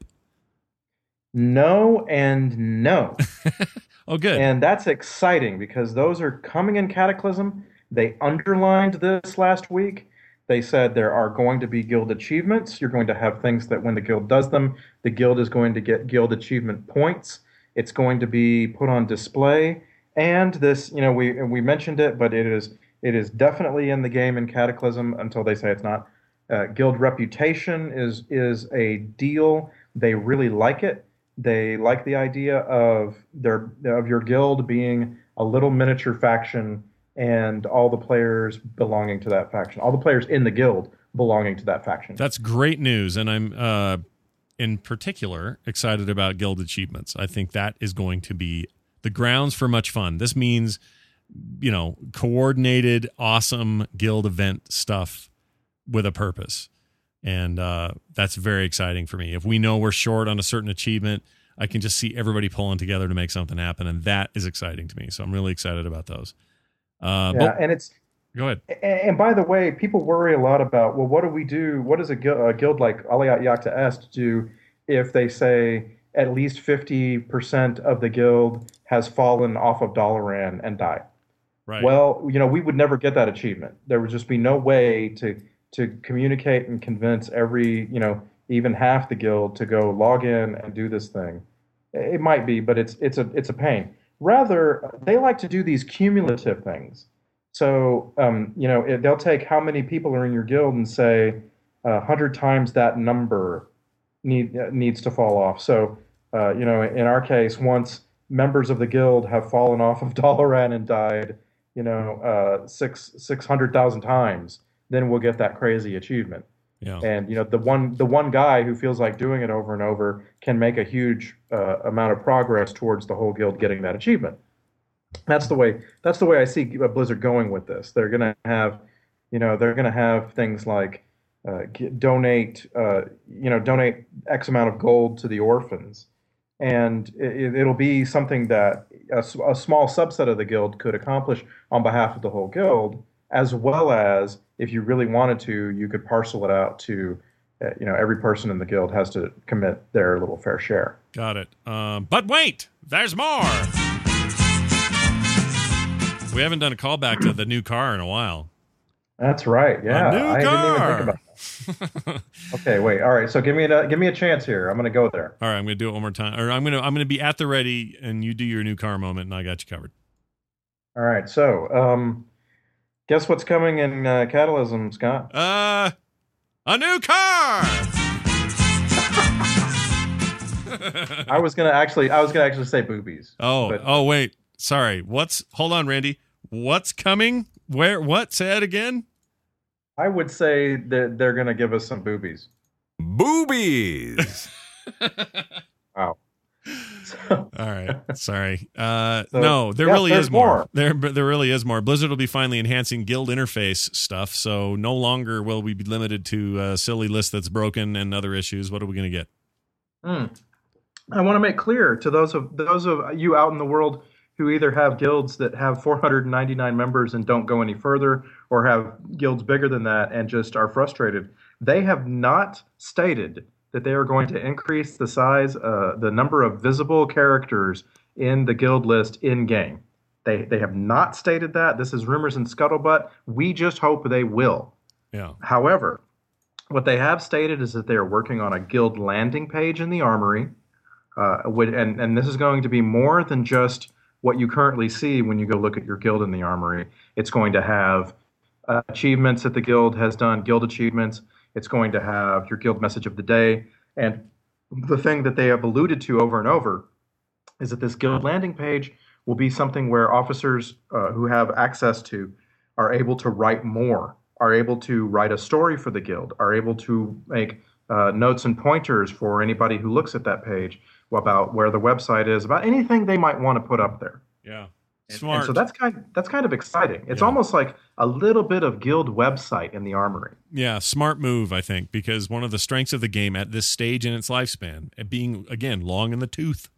No and no. Oh, good. And that's exciting because those are coming in Cataclysm. They underlined this last week. They said there are going to be guild achievements. You're going to have things that when the guild does them, the guild is going to get guild achievement points. It's going to be put on display. And this, you know, we we mentioned it, but it is it is definitely in the game in Cataclysm until they say it's not. Uh, guild reputation is is a deal. They really like it. They like the idea of their of your guild being a little miniature faction and all the players belonging to that faction, all the players in the guild belonging to that faction. That's great news, and I'm uh, in particular excited about guild achievements. I think that is going to be the grounds for much fun. This means, you know, coordinated, awesome guild event stuff with a purpose, and uh, that's very exciting for me. If we know we're short on a certain achievement, I can just see everybody pulling together to make something happen, and that is exciting to me. So I'm really excited about those. Uh, yeah, but, and it's go ahead. And, and by the way, people worry a lot about, well, what do we do? What does a, guild, a guild like Aliyat Yakta Est do if they say at least fifty percent of the guild has fallen off of Dalaran and died? Right. Well, you know, we would never get that achievement. There would just be no way to to communicate and convince every, you know, even half the guild to go log in and do this thing. It might be, but it's it's a it's a pain. Rather, they like to do these cumulative things. So, um, you know, it, they'll take how many people are in your guild and say a hundred times that number need, uh, needs to fall off. So, uh, you know, in our case, once members of the guild have fallen off of Dalaran and died, you know, uh, six six hundred thousand times, then we'll get that crazy achievement. Yeah. And you know, the one the one guy who feels like doing it over and over can make a huge uh, amount of progress towards the whole guild getting that achievement. That's the way that's the way I see Blizzard going with this. They're going to have, you know, they're going to have things like uh, get, donate, uh, you know, donate X amount of gold to the orphans, and it, it'll be something that a, a small subset of the guild could accomplish on behalf of the whole guild, as well as if you really wanted to, you could parcel it out to, uh, you know, every person in the guild has to commit their little fair share. Got it. Um, but wait, there's more. We haven't done a callback to the new car in a while. That's right. Yeah, a new I car. didn't even think about that. Okay, wait. All right, so give me a give me a chance here. I'm going to go there. All right, I'm going to do it one more time, or I'm going to I'm going to be at the ready, and you do your new car moment, and I got you covered. All right, so um. Guess what's coming in uh, Cataclysm, Scott? Uh, a new car. I was gonna actually, I was gonna actually say boobies. Oh, but, oh, wait, sorry. What's? Hold on, Randy. What's coming? Where? What? Say it again. I would say that they're gonna give us some boobies. Boobies. Wow. All right, sorry. Uh, So, no, there yes, really there's is more. more. There, there really is more. Blizzard will be finally enhancing guild interface stuff, so no longer will we be limited to a silly list that's broken and other issues. What are we going to get? Mm. I want to make clear to those of those of you out in the world who either have guilds that have four hundred ninety-nine members and don't go any further, or have guilds bigger than that and just are frustrated. They have not stated that they are going to increase the size, uh, the number of visible characters in the guild list in game. They they have not stated that. This is rumors and scuttlebutt. We just hope they will. Yeah. However, what they have stated is that they are working on a guild landing page in the Armory, uh, with, and and this is going to be more than just what you currently see when you go look at your guild in the Armory. It's going to have uh, achievements that the guild has done, guild achievements. It's going to have your guild message of the day. And the thing that they have alluded to over and over is that this guild landing page will be something where officers uh, who have access to are able to write more, are able to write a story for the guild, are able to make uh, notes and pointers for anybody who looks at that page about where the website is, about anything they might want to put up there. Yeah. And, Smart. and so that's kind that's kind of exciting. It's Yeah. almost like a little bit of guild website in the Armory. Yeah, smart move, I think, because one of the strengths of the game at this stage in its lifespan, it being, again, long in the tooth,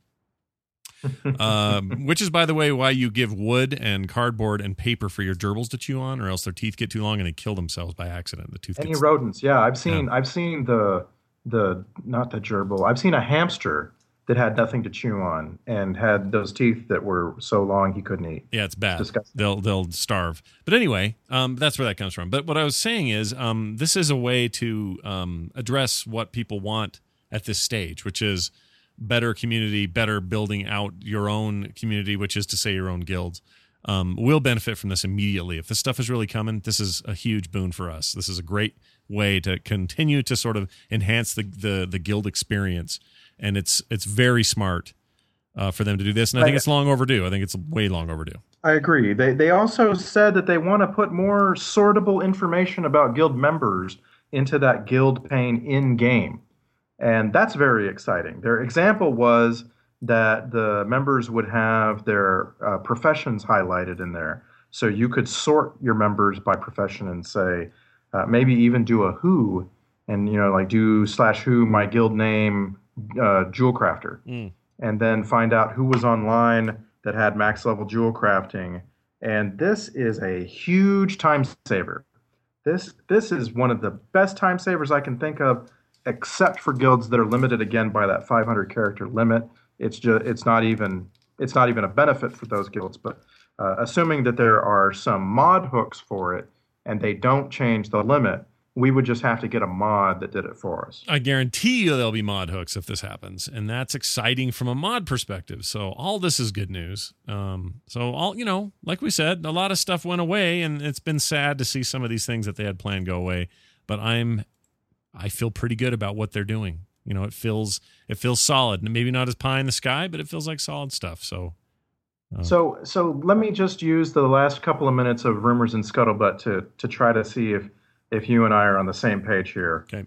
um, which is, by the way, why you give wood and cardboard and paper for your gerbils to chew on, or else their teeth get too long and they kill themselves by accident. The tooth Any gets... rodents? Yeah, I've seen Yeah. I've seen the the not the gerbil. I've seen a hamster that had nothing to chew on and had those teeth that were so long he couldn't eat. Yeah, it's bad. Disgusting. They'll they'll starve. But anyway, um, that's where that comes from. But what I was saying is, um, this is a way to um, address what people want at this stage, which is better community, better building out your own community, which is to say your own guilds. Um, we'll benefit from this immediately. If this stuff is really coming, this is a huge boon for us. This is a great way to continue to sort of enhance the the, the guild experience. And it's it's very smart uh, for them to do this. And I think it's long overdue. I think it's way long overdue. I agree. They they also said that they want to put more sortable information about guild members into that guild pane in game. And that's very exciting. Their example was that the members would have their uh, professions highlighted in there. So you could sort your members by profession and say, uh, maybe even do a who, and, you know, like do slash who my guild name, uh, Jewel Crafter, Mm. and then find out who was online that had max level jewel crafting. And this is a huge time saver. This this is one of the best time savers I can think of, except for guilds that are limited again by that five hundred character limit. It's just it's not even it's not even a benefit for those guilds. But uh, assuming that there are some mod hooks for it and they don't change the limit, we would just have to get a mod that did it for us. I guarantee you there'll be mod hooks if this happens, and that's exciting from a mod perspective. So all this is good news. Um, so all you know, like we said, a lot of stuff went away, and it's been sad to see some of these things that they had planned go away. But I'm, I feel pretty good about what they're doing. You know, it feels it feels solid. Maybe not as pie in the sky, but it feels like solid stuff. So. Uh, So, so let me just use the last couple of minutes of rumors and scuttlebutt to to try to see if if you and I are on the same page here. Okay.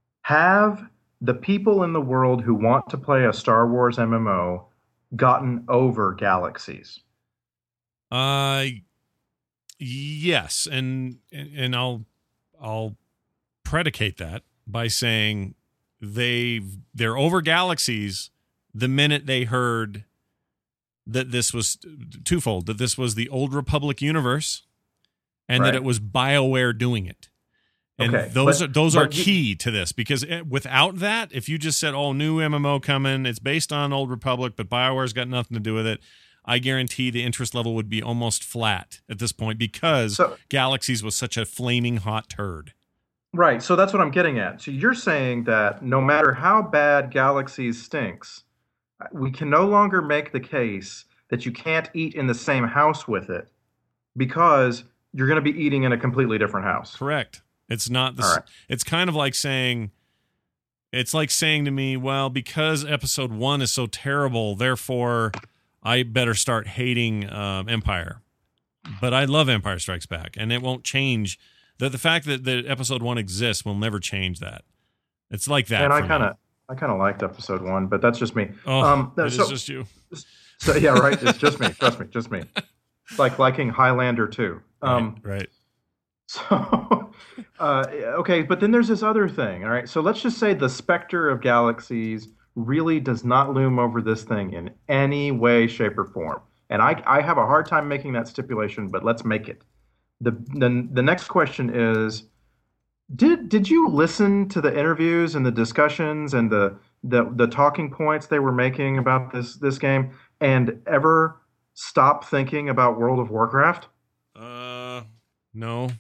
Have the people in the world who want to play a Star Wars M M O gotten over Galaxies? Uh, yes, and and I'll I'll predicate that by saying they they're over Galaxies the minute they heard that this was twofold, that this was the Old Republic universe, and Right. that it was BioWare doing it. And Okay, those but- are those are but you- key to this, because it, without that, if you just said, "Oh, new M M O coming, it's based on Old Republic, but BioWare's got nothing to do with it," I guarantee the interest level would be almost flat at this point, because So- Galaxies was such a flaming hot turd. Right. So that's what I'm getting at. So you're saying that no matter how bad Galaxies stinks, we can no longer make the case that you can't eat in the same house with it because you're going to be eating in a completely different house. Correct. It's not the. All right. It's kind of like saying, it's like saying to me, well, because episode one is so terrible, therefore I better start hating um, Empire. But I love Empire Strikes Back, and it won't change. The the fact that, that episode one exists will never change that. It's like that. And I for me. kind of I kind of liked episode one, but that's just me. Oh, um, it is so, just you. so yeah, right. It's just me. Trust me, just me. It's like liking Highlander two. Um, right, right. So, uh, okay, but then there's this other thing. All right, so let's just say the specter of Galaxies really does not loom over this thing in any way, shape, or form. And I, I have a hard time making that stipulation, but let's make it. The, the the next question is, did did you listen to the interviews and the discussions and the the, the talking points they were making about this this game, and ever stop thinking about World of Warcraft? Uh, no.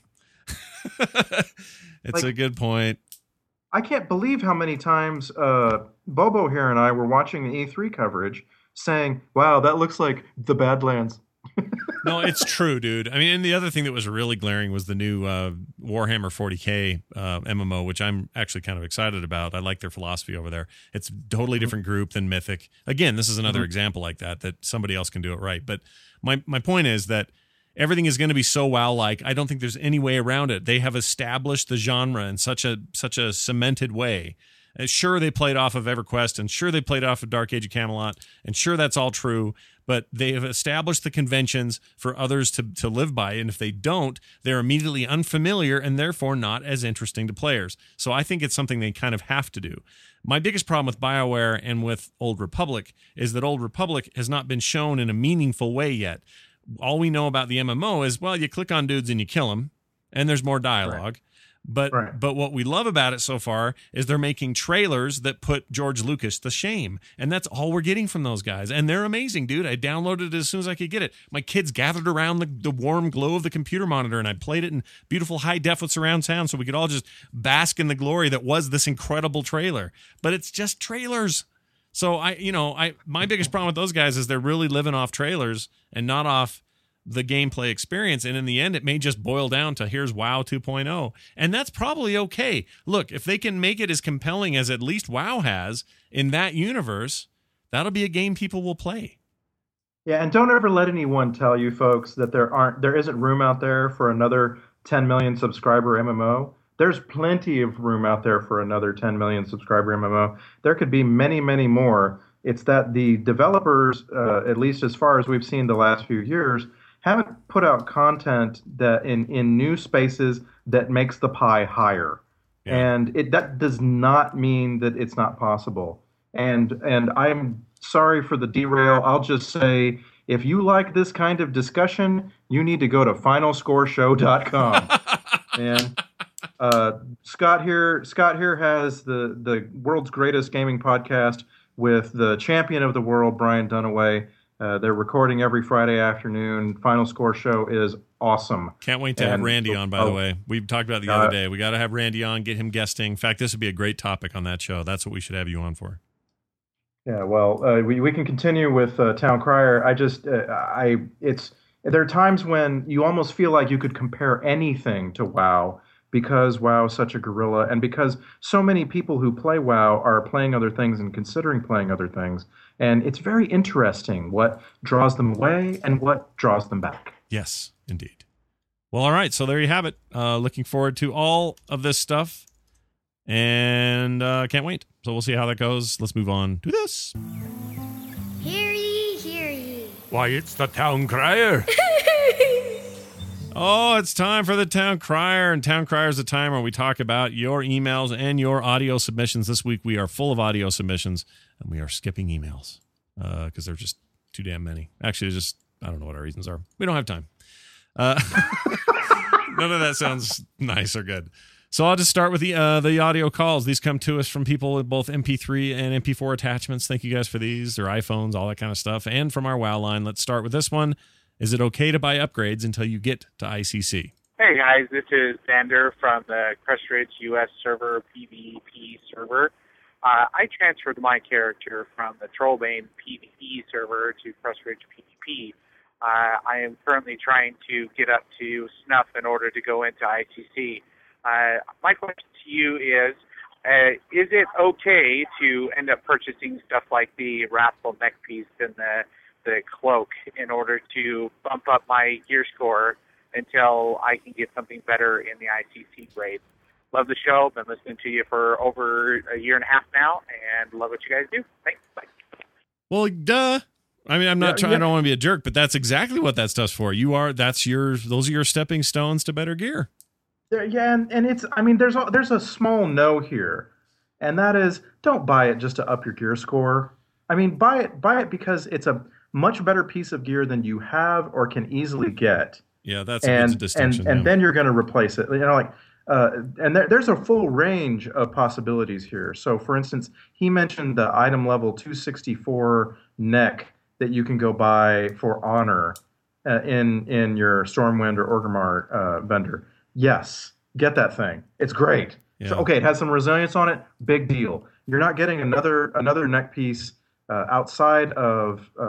It's Like- a good point. I can't believe how many times uh, Bobo here and I were watching the E three coverage saying, wow, that looks like the Badlands. No, it's true, dude. I mean, and the other thing that was really glaring was the new uh, Warhammer forty K uh, M M O, which I'm actually kind of excited about. I like their philosophy over there. It's a totally different group than Mythic. Again, this is another mm-hmm. example like that, that somebody else can do it right. But my, my point is that everything is going to be so WoW-like. I don't think there's any way around it. They have established the genre in such a such a cemented way. Sure, they played off of EverQuest, and sure, they played off of Dark Age of Camelot, and sure, that's all true, but they have established the conventions for others to, to live by, and if they don't, they're immediately unfamiliar and therefore not as interesting to players. So I think it's something they kind of have to do. My biggest problem with BioWare and with Old Republic is that Old Republic has not been shown in a meaningful way yet. All we know about the M M O is, well, you click on dudes and you kill them, and there's more dialogue. Right. But right. but what we love about it so far is they're making trailers that put George Lucas to shame. And that's all we're getting from those guys. And they're amazing, dude. I downloaded it as soon as I could get it. My kids gathered around the, the warm glow of the computer monitor, and I played it in beautiful high def with surround sound so we could all just bask in the glory that was this incredible trailer. But it's just trailers. So I, you know, I my biggest problem with those guys is they're really living off trailers and not off the gameplay experience, and in the end it may just boil down to here's WoW two point oh, and that's probably okay. Look, if they can make it as compelling as at least WoW has in that universe, that'll be a game people will play. Yeah, and don't ever let anyone tell you folks that there aren't there isn't room out there for another ten million subscriber M M O. There's plenty of room out there for another ten million subscriber M M O. There could be many, many more. It's that the developers, uh, at least as far as we've seen the last few years, haven't put out content that in, in new spaces that makes the pie higher. Yeah. And it that does not mean that it's not possible. And and I'm sorry for the derail. I'll just say, if you like this kind of discussion, you need to go to final score show dot com. And uh, Scott here Scott here has the, the world's greatest gaming podcast with the champion of the world, Brian Dunaway. Uh, they're recording every Friday afternoon. Final Score Show is awesome. Can't wait to and, have Randy on, by oh, the way. We talked about it the uh, other day. We got to have Randy on, get him guesting. In fact, this would be a great topic on that show. That's what we should have you on for. Yeah, well, uh, we we can continue with uh, Town Crier. I just, uh, I it's there are times when you almost feel like you could compare anything to WoW, because WoW is such a guerrilla, and because so many people who play WoW are playing other things and considering playing other things. And it's very interesting what draws them away and what draws them back. Yes, indeed. Well, all right. So there you have it. Uh, looking forward to all of this stuff. And uh, can't wait. So we'll see how that goes. Let's move on to this. Hear ye, hear ye. Why, it's the Town Crier. Oh, it's time for the Town Crier. And Town Crier is a time where we talk about your emails and your audio submissions. This week we are full of audio submissions, and we are skipping emails because uh, they're just too damn many. Actually, just I don't know what our reasons are. We don't have time. Uh, none of that sounds nice or good. So I'll just start with the uh, the audio calls. These come to us from people with both M P three and M P four attachments. Thank you guys for these. Their iPhones, all that kind of stuff. And from our WoW line, let's start with this one. Is it okay to buy upgrades until you get to I C C? Hey guys, this is Xander from the Crestridge U S server P V P server. Uh, I transferred my character from the Trollbane P V E server to Crestridge P V P. Uh, I am currently trying to get up to snuff in order to go into I C C. Uh, my question to you is, uh, is it okay to end up purchasing stuff like the Wrathful Neck Piece and the the cloak in order to bump up my gear score until I can get something better in the I C C grade? Love the show. Been listening to you for over a year and a half now, and love what you guys do. Thanks. Bye. Well, duh. I mean, I'm not yeah, trying. yeah. I don't want to be a jerk, but that's exactly what that stuff's for. You are. That's your. Those are your stepping stones to better gear. Yeah, and, and it's. I mean, there's a, there's a small no here, and that is, don't buy it just to up your gear score. I mean, buy it buy it because it's a much better piece of gear than you have or can easily get. Yeah, that's a and, good distinction. And, and yeah. then you're going to replace it. You know, like, uh, and there, there's a full range of possibilities here. So, for instance, he mentioned the item level two sixty-four neck that you can go buy for honor uh, in in your Stormwind or Orgrimmar uh, vendor. Yes, get that thing. It's great. Yeah. So, okay, it has some resilience on it. Big deal. You're not getting another another neck piece uh, outside of uh,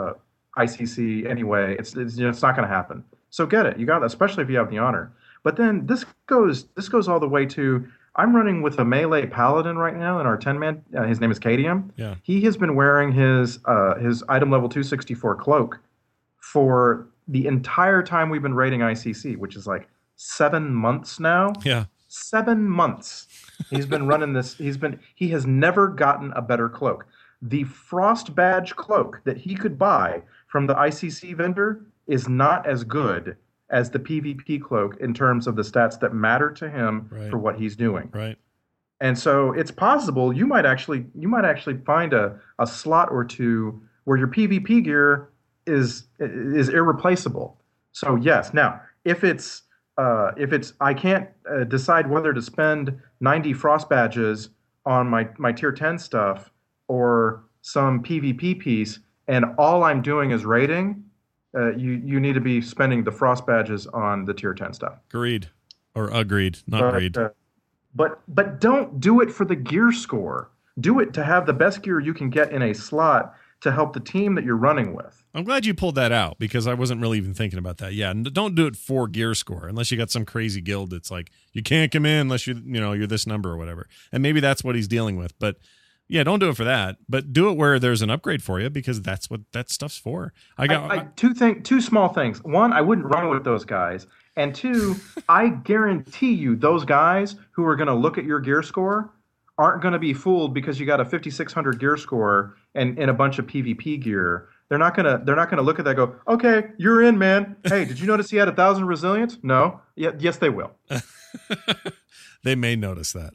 I C C anyway. It's it's, you know, it's not going to happen. So get it. You got it, especially if you have the honor. But then this goes this goes all the way to I'm running with a melee paladin right now in our ten man. Uh, his name is Cadium. Yeah. He has been wearing his uh, his item level two sixty-four cloak for the entire time we've been raiding I C C, which is like seven months now. Yeah. Seven months. He's been running this. He's been. He has never gotten a better cloak. The Frost Badge cloak that he could buy from the I C C vendor is not as good as the PvP cloak in terms of the stats that matter to him Right. for what he's doing. Right. And so it's possible you might actually you might actually find a, a slot or two where your PvP gear is is irreplaceable. So yes, now if it's uh, if it's I can't uh, decide whether to spend ninety Frost Badges on my, my tier ten stuff or some PvP piece, and all I'm doing is raiding, uh, you you need to be spending the Frost Badges on the tier ten stuff. Agreed. Or agreed, not But, read. uh, but but don't do it for the gear score. Do it to have the best gear you can get in a slot to help the team that you're running with. I'm glad you pulled that out because I wasn't really even thinking about that. Yeah, and don't do it for gear score unless you got some crazy guild that's like you can't come in unless you you know you're this number or whatever. And maybe that's what he's dealing with. But yeah, don't do it for that. But do it where there's an upgrade for you because that's what that stuff's for. I got I, I, two thing, two small things. One, I wouldn't run with those guys, and two, I guarantee you those guys who are going to look at your gear score aren't going to be fooled because you got a fifty-six hundred gear score and, and a bunch of PvP gear. They're not gonna they're not gonna look at that and go, okay, you're in, man. Hey, did you notice he had a thousand resilience? No. Yeah, yes, they will. They may notice that.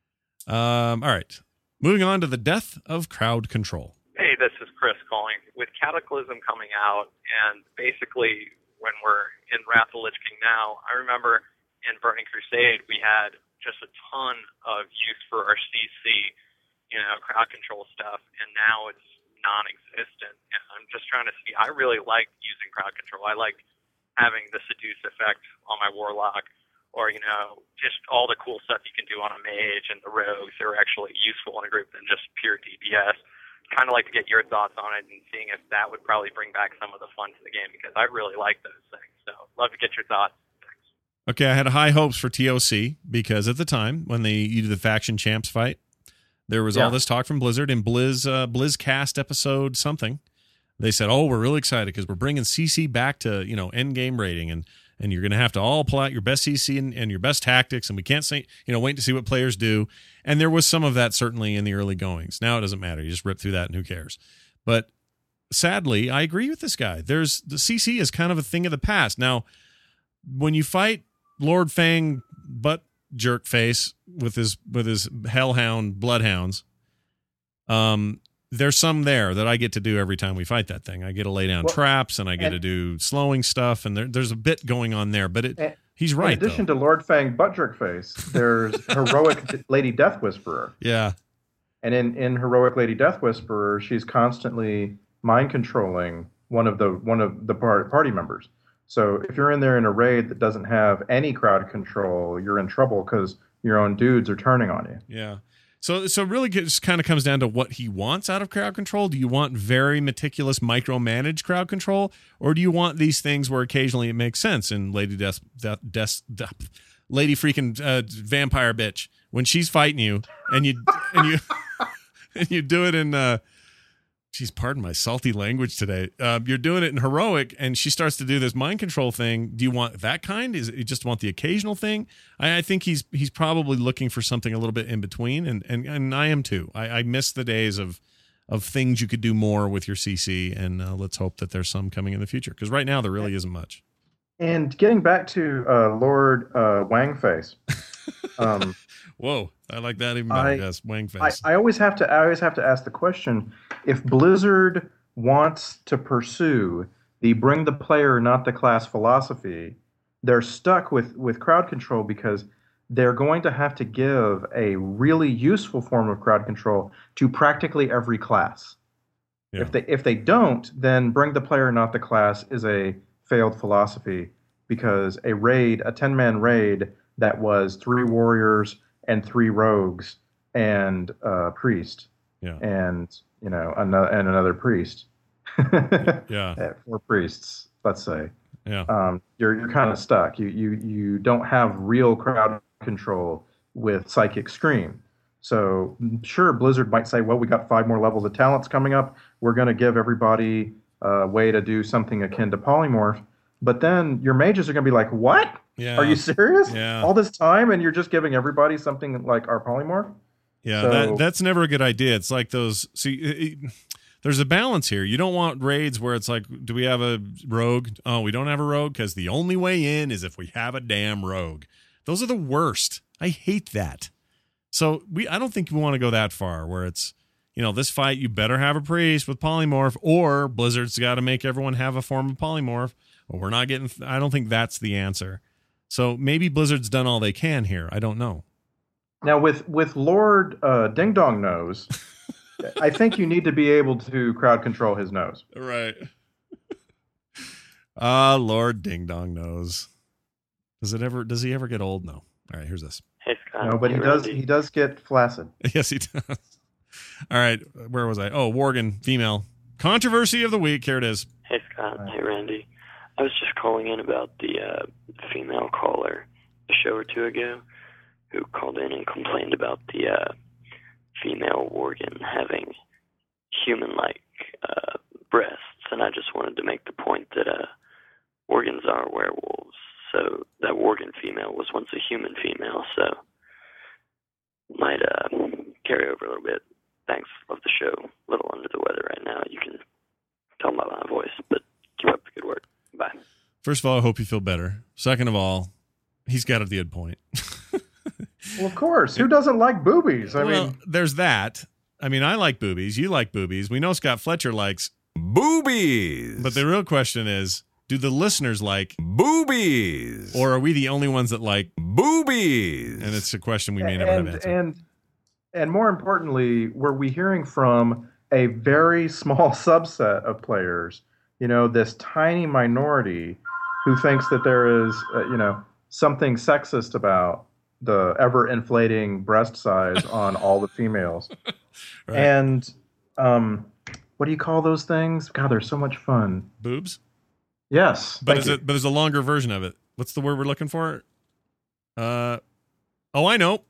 Um, all right. Moving on to the death of crowd control. Hey, this is Chris calling. With Cataclysm coming out, and basically when we're in Wrath of the Lich King now, I remember in Burning Crusade we had just a ton of use for our C C, you know, crowd control stuff, and now it's non-existent. And I'm just trying to see, I really like using crowd control. I like having the seduce effect on my warlock, or, you know, just all the cool stuff you can do on a mage and the rogues that are actually useful in a group than just pure D P S. Kind of like to get your thoughts on it and seeing if that would probably bring back some of the fun to the game, because I really like those things. So love to get your thoughts. Thanks. Okay, I had high hopes for T O C because at the time when they you did the faction champs fight, there was Yeah. all this talk from Blizzard in Blizz uh, BlizzCast episode something. They said, "Oh, we're really excited because we're bringing C C back to you know end game rating, and and you're going to have to all pull out your best C C and, and your best tactics, and we can't say you know wait to see what players do." And there was some of that certainly in the early goings. Now it doesn't matter; you just rip through that, and who cares? But sadly, I agree with this guy. There's the C C is kind of a thing of the past. Now, when you fight Lord Fang butt jerk face with his with his hellhound bloodhounds, um, there's some there that I get to do every time we fight that thing. I get to lay down Well, traps and I get and- to do slowing stuff, and there, there's a bit going on there. But it And- he's right. In addition though. to Lord Fang Buttjerk Face, there's heroic Lady Death Whisperer. yeah, And in, in heroic Lady Death Whisperer, she's constantly mind controlling one of the one of the par- party members. So if you're in there in a raid that doesn't have any crowd control, you're in trouble because your own dudes are turning on you. yeah. So so really just kind of comes down to what he wants out of crowd control. Do you want very meticulous micromanaged crowd control, or do you want these things where occasionally it makes sense? And Lady Death, Death, Death, Death Lady freaking uh, vampire bitch, when she's fighting you and you and you and you do it in uh geez, pardon my salty language today. Uh, you're doing it in heroic, and she starts to do this mind control thing. Do you want that kind? Is it, you just want the occasional thing? I, I think he's he's probably looking for something a little bit in between, and and, and I am too. I, I miss the days of of things you could do more with your C C, and uh, let's hope that there's some coming in the future, because right now there really isn't much. And getting back to uh, Lord uh, Wangface, um, Whoa, I like that even better. I- Yes, wang I, face. I always have to I always have to ask the question: if Blizzard wants to pursue the bring the player, not the class philosophy, they're stuck with, with crowd control because they're going to have to give a really useful form of crowd control to practically every class. Yeah. If they if they don't, then bring the player, not the class is a failed philosophy, because a raid, a ten-man raid that was three warriors and three rogues and a priest Yeah. and you know another and another priest Yeah. for priests, let's say. Yeah. Um, you're you're kind of stuck. You you you don't have real crowd control with Psychic Scream. So sure, Blizzard might say, well, we got five more levels of talents coming up. We're going to give everybody a way to do something akin to polymorph. But then your mages are going to be like, what? Yeah. Are you serious? Yeah. All this time and you're just giving everybody something like our polymorph? Yeah, So- that that's never a good idea. It's like those. See, it, it- there's a balance here. You don't want raids where it's like, do we have a rogue? Oh, we don't have a rogue because the only way in is if we have a damn rogue. Those are the worst. I hate that. So we, I don't think we want to go that far where it's, you know, this fight you better have a priest with polymorph, or Blizzard's got to make everyone have a form of polymorph. Or we're not getting. I don't think that's the answer. So maybe Blizzard's done all they can here. I don't know. Now, with, with Lord uh, Ding Dong Nose, I think you need to be able to crowd control his nose. Right. Ah, Lord Ding Dong Knows. Does it ever? Does he ever get old? No. All right. Here's this. Hey, Scott. No, but he Hey, does. Randy. He does get flaccid. Yes, he does. All right. Where was I? Oh, Worgen, female. Controversy of the week. Here it is. Hey, Scott. Hey, Randy. I was just calling in about the uh, female caller a show or two ago who called in and complained about the uh, female Worgen having human-like uh, breasts. And I just wanted to make the point that uh, Worgens are werewolves. So that Worgen female was once a human female, so might uh, carry over a little bit. Thanks. Love the show. A little under the weather right now. You can tell by my voice, but keep up the good work. Bye. First of all, I hope you feel better. Second of all, he's got a good point. Well, of course. Who doesn't like boobies? I well, mean, there's that. I mean, I like boobies. You like boobies. We know Scott Fletcher likes Boobies. But the real question is, do the listeners like Boobies. or are we the only ones that like Boobies. And it's a question we may never and, have answered. and and more importantly, were we hearing from a very small subset of players? You know, this tiny minority who thinks that there is, uh, you know, something sexist about the ever inflating breast size on all the females. Right. And um, what do you call those things? God, they're so much fun. Boobs? Yes, But thank is you. it but there's a longer version of it. What's the word we're looking for? Uh oh, I know.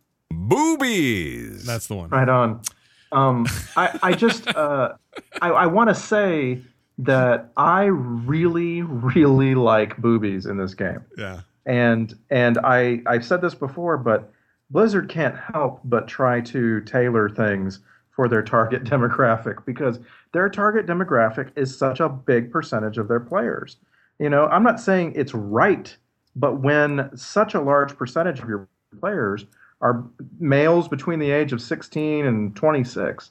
Boobies. That's the one. Right on. Um, I, I just uh, I, I want to say that I really, really like boobies in this game. Yeah. And and I I've said this before, but Blizzard can't help but try to tailor things for their target demographic because their target demographic is such a big percentage of their players. You know, I'm not saying it's right, but when such a large percentage of your players are males between the age of sixteen and twenty-six,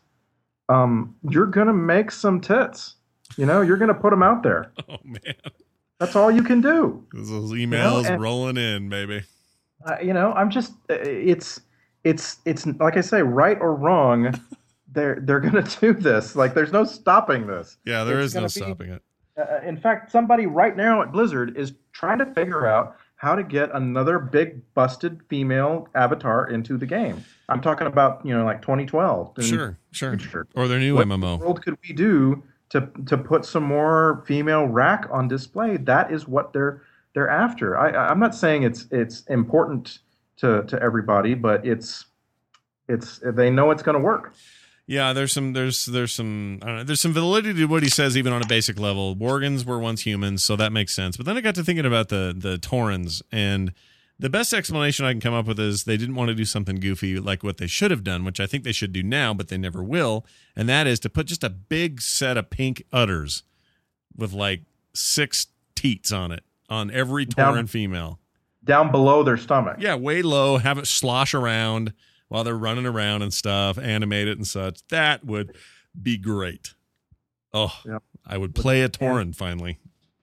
um, you're going to make some tits. You know, you're going to put them out there. Oh man. That's all you can do. Those emails You know, and- rolling in, baby. Uh, you know, I'm just it's it's it's like I say, right or wrong, they're they're going to do this. Like there's no stopping this. Yeah, there It's is no gonna be- stopping it. Uh, in fact, somebody right now at Blizzard is trying to figure out how to get another big busted female avatar into the game. I'm talking about, you know, like twenty twelve. And Sure, sure. Sure. Or their new what M M O. in the world could we do to to put some more female rack on display? That is what they're they're after. I, I'm not saying it's it's important to to everybody, but it's it's they know it's going to work. Yeah, there's some there's there's some I don't know, there's some validity to what he says even on a basic level. Worgens were once humans, so that makes sense. But then I got to thinking about the the Taurens, and the best explanation I can come up with is they didn't want to do something goofy like what they should have done, which I think they should do now, but they never will. And that is to put just a big set of pink udders with like six teats on it on every Tauren Down- female. Down below their stomach. Yeah, way low, have it slosh around while they're running around and stuff, animate it and such. That would be great. Oh, Yep. I would play a Tauren finally.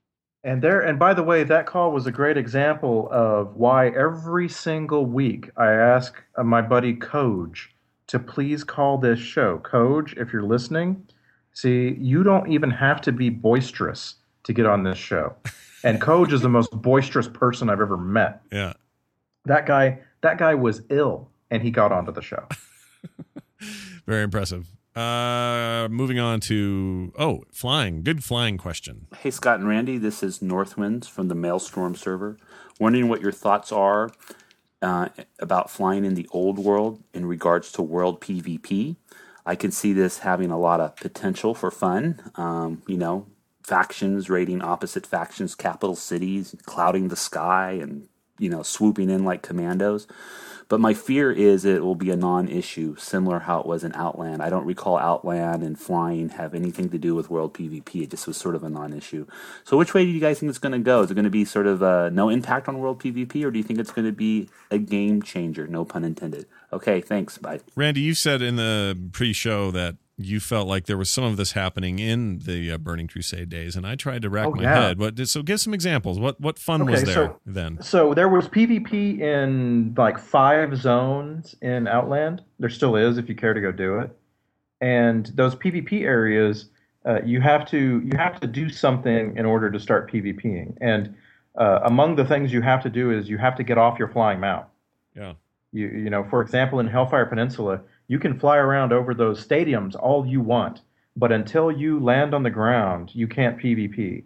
And there, and by the way, that call was a great example of why every single week I ask uh, my buddy Coj to please call this show. Coj, if you're listening, see, you don't even have to be boisterous to get on this show. And Coj is the most boisterous person I've ever met. Yeah. That guy, that guy was ill, and he got onto the show. Very impressive. Uh, moving on to, oh, flying. Good flying question. Hey, Scott and Randy, this is Northwinds from the Maelstrom server. Wondering what your thoughts are uh, about flying in the old world in regards to world PvP. I can see this having a lot of potential for fun. Um, you know, factions raiding opposite factions, capital cities, clouding the sky, and, you know, swooping in like commandos. But my fear is it will be a non-issue, similar how it was in Outland. I don't recall Outland and flying have anything to do with world PvP. It just was sort of a non-issue. So which way do you guys think it's going to go? Is it going to be sort of uh, no impact on world PvP, or do you think it's going to be a game changer? No pun intended. Okay, thanks. Bye. Randy, you said in the pre-show that you felt like there was some of this happening in the uh, Burning Crusade days, and I tried to rack Oh, my yeah. head. What, so give some examples. What what fun Okay, was there so- then? So there was PvP in like five zones in Outland. There still is if you care to go do it. And those PvP areas, uh, you have to you have to do something in order to start PvPing. And uh, among the things you have to do is you have to get off your flying mount. Yeah. You you know, for example, in Hellfire Peninsula, you can fly around over those stadiums all you want, but until you land on the ground, you can't PvP.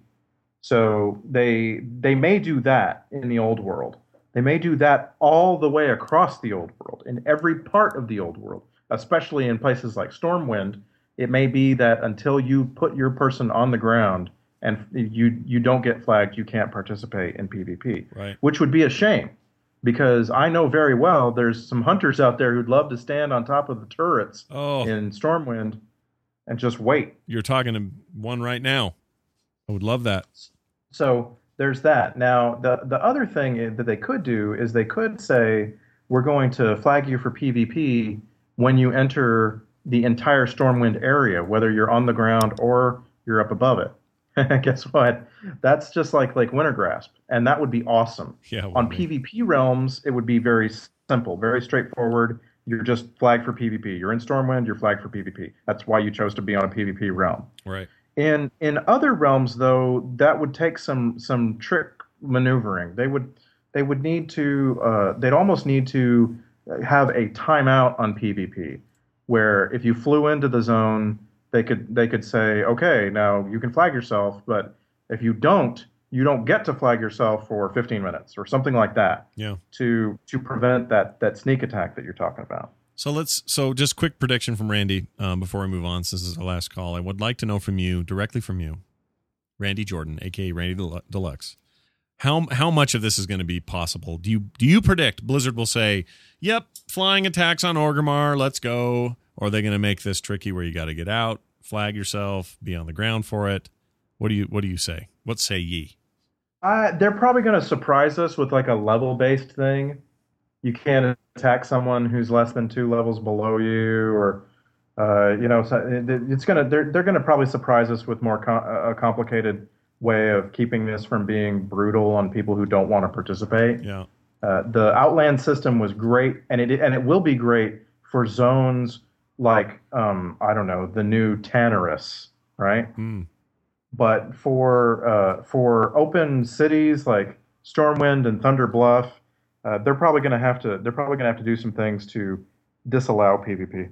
So they they may do that in the old world. They may do that all the way across the old world, in every part of the old world, especially in places like Stormwind. It may be that until you put your person on the ground and you you don't get flagged, you can't participate in PvP, Right. which would be a shame. Because I know very well there's some hunters out there who'd love to stand on top of the turrets Oh, in Stormwind and just wait. you're talking to one right now. I would love that. So there's that. Now, the, the other thing that they could do is they could say, we're going to flag you for PvP when you enter the entire Stormwind area, whether you're on the ground or you're up above it. Guess what? That's just like Lake Wintergrasp, and that would be awesome. Yeah. On would be. PvP realms, it would be very simple, very straightforward. You're just flagged for PvP. You're in Stormwind, you're flagged for PvP. That's why you chose to be on a PvP realm. Right. In in other realms, though, that would take some some trick maneuvering. They would they would need to uh, they'd almost need to have a timeout on PvP, where if you flew into the zone, they could they could say, okay, now you can flag yourself, but if you don't, you don't get to flag yourself for fifteen minutes or something like that. Yeah. To to prevent that that sneak attack that you're talking about. So let's. So just quick prediction from Randy um, before we move on. Since this is our last call, I would like to know from you directly from you, Randy Jordan, aka Randy Del- Deluxe. How how much of this is going to be possible? Do you do you predict Blizzard will say, "Yep, flying attacks on Orgrimmar, let's go," or are they going to make this tricky where you got to get out, flag yourself, be on the ground for it? What do you what do you say? What say ye? Uh, they're probably going to surprise us with like a level-based thing. You can't attack someone who's less than two levels below you, or uh, you know, so it, it's gonna. They're they're gonna probably surprise us with more com- a complicated way of keeping this from being brutal on people who don't want to participate. Yeah. Uh, the Outland system was great, and it and it will be great for zones like um, I don't know, the new Tanarus, right? Mm. But for uh, for open cities like Stormwind and Thunder Bluff, uh, they're probably going to have to they're probably going to have to do some things to disallow PvP.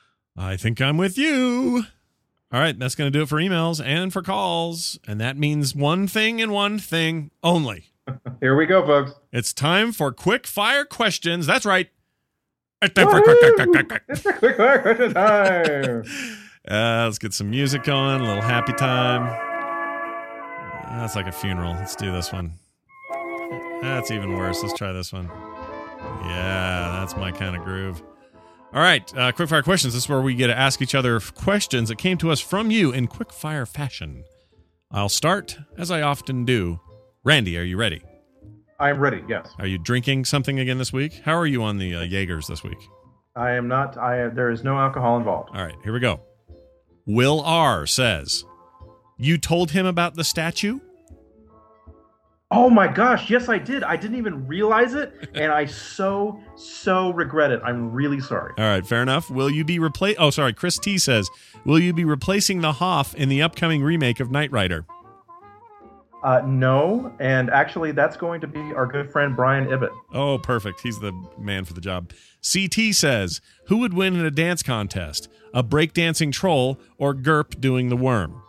I think I'm with you. All right, that's going to do it for emails and for calls, and that means one thing and one thing only. Here we go, folks. It's time for quick fire questions. That's right. It's It's time for quick, quick, quick, quick, quick. a quick fire question time. Uh, let's get some music going, a little happy time. That's like a funeral. Let's do this one. That's even worse. Let's try this one. Yeah, that's my kind of groove. All right, uh, quick fire questions. This is where we get to ask each other questions that came to us from you in quick fire fashion. I'll start, as I often do. Randy, are you ready? I'm ready. Yes, Are you drinking something again this week? How are you on the uh, Jaegers this week? I am not. I there is no alcohol involved. All right, here we go. Will R says, you told him about the statue? Oh my gosh, yes I did. I didn't even realize it, and I so, so regret it. I'm really sorry. All right, fair enough. Will you be replace? Oh, sorry. Chris T says, will you be replacing the Hoff in the upcoming remake of Knight Rider? Uh, no, and actually, that's going to be our good friend Brian Ibbett. Oh, perfect. He's the man for the job. C T says, who would win in a dance contest? A breakdancing troll or Gerp doing the worm?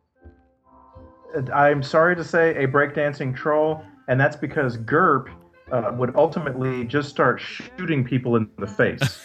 I'm sorry to say a breakdancing troll, and that's because Gerp uh, would ultimately just start shooting people in the face.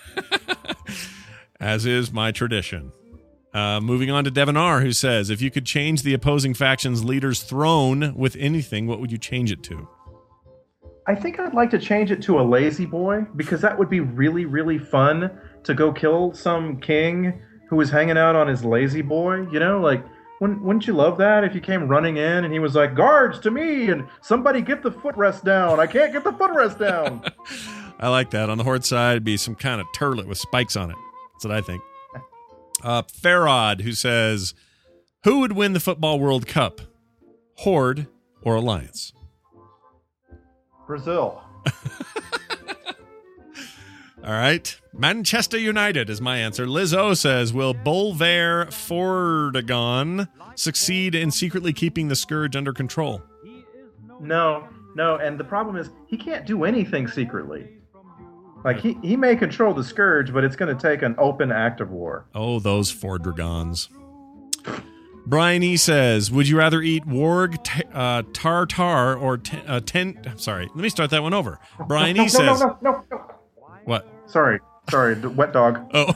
As is my tradition. Uh, moving on to Devin R., who says, if you could change the opposing faction's leader's throne with anything, what would you change it to? I think I'd like to change it to a lazy boy, because that would be really, really fun to go kill some king who was hanging out on his lazy boy. You know, like, wouldn't, wouldn't you love that if you came running in and he was like, guards to me, and somebody get the footrest down. I can't get the footrest down. I like that. On the Horde side, it'd be some kind of turlet with spikes on it. That's what I think. Uh, Farad, who says, who would win the Football World Cup? Horde or Alliance? Brazil. All right. Manchester United is my answer. Liz O says, will Bolvar Fordagon succeed in secretly keeping the Scourge under control? No, no, and the problem is he can't do anything secretly. Like, he, he may control the Scourge, but it's going to take an open act of war. Oh, those Fordragons. Brian E. says, would you rather eat warg t- uh, tartar or t- uh, ten... I'm sorry, let me start that one over. Brian no, E. no, says... No, no, no, no. What? Sorry, sorry, the wet dog. Oh.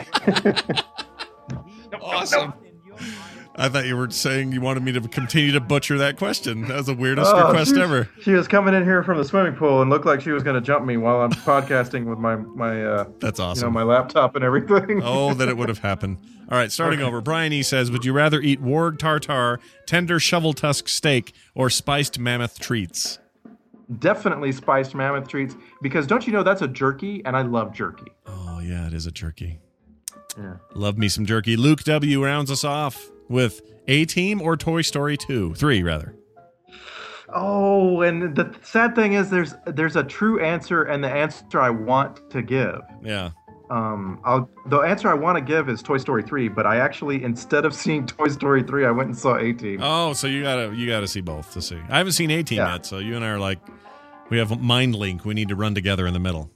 Awesome. I thought you were saying you wanted me to continue to butcher that question. That was the weirdest oh, request she, ever. She was coming in here from the swimming pool and looked like she was going to jump me while I'm podcasting with my my. Uh, That's awesome. You know, my laptop and everything. Oh, that it would have happened. All right, starting okay. over. Brian E. says, would you rather eat warg tartar, tender shovel tusk steak, or spiced mammoth treats? Definitely spiced mammoth treats, because don't you know that's a jerky, and I love jerky. Oh, yeah, it is a jerky. Yeah. Love me some jerky. Luke W. rounds us off with A-Team or Toy Story two? Three, rather. Oh, and the sad thing is there's there's a true answer and the answer I want to give. Yeah. Um, I'll, the answer I want to give is Toy Story three, but I actually, instead of seeing Toy Story three, I went and saw A-Team. Oh, so you gotta you gotta see both to see. I haven't seen A-Team yeah. yet, so you and I are like, we have mind link. We need to run together in the middle.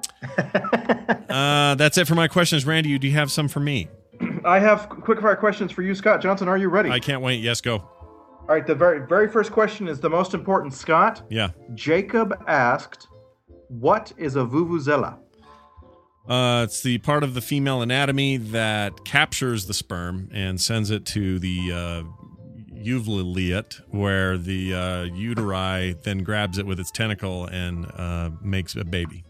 uh, that's it for my questions. Randy, do you have some for me? I have quick fire questions for you, Scott Johnson. Are you ready? I can't wait. Yes, go. All right, the very very first question is the most important, Scott. Yeah. Jacob asked, what is a vuvuzela? Uh, it's the part of the female anatomy that captures the sperm and sends it to the uh, uvulate, where the uh, uteri then grabs it with its tentacle and uh, makes a baby.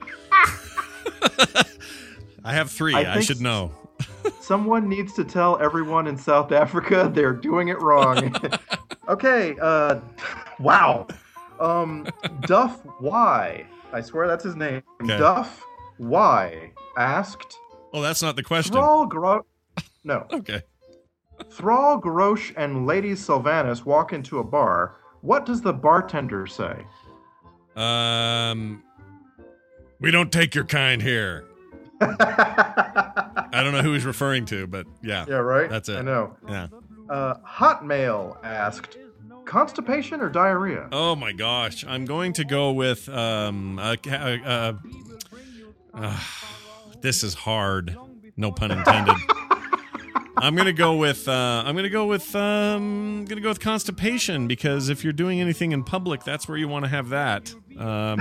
I have three. I, I should know. Someone needs to tell everyone in South Africa they're doing it wrong. Okay. Uh, wow. Um, Duff Y. I swear that's his name. Okay. Duff Y asked. Oh, that's not the question. Thrall Gro- No. Okay. Thrall Grosh and Lady Sylvanas walk into a bar. What does the bartender say? Um, we don't take your kind here. I don't know who he's referring to, but yeah. Yeah, right? That's it. I know. Yeah. Uh, Hotmail asked, constipation or diarrhea? Oh my gosh. I'm going to go with, um, uh, uh, uh, this is hard. No pun intended. I'm going to go with, uh, I'm going to go with, um, I'm going to go with constipation, because if you're doing anything in public, that's where you want to have that. Um,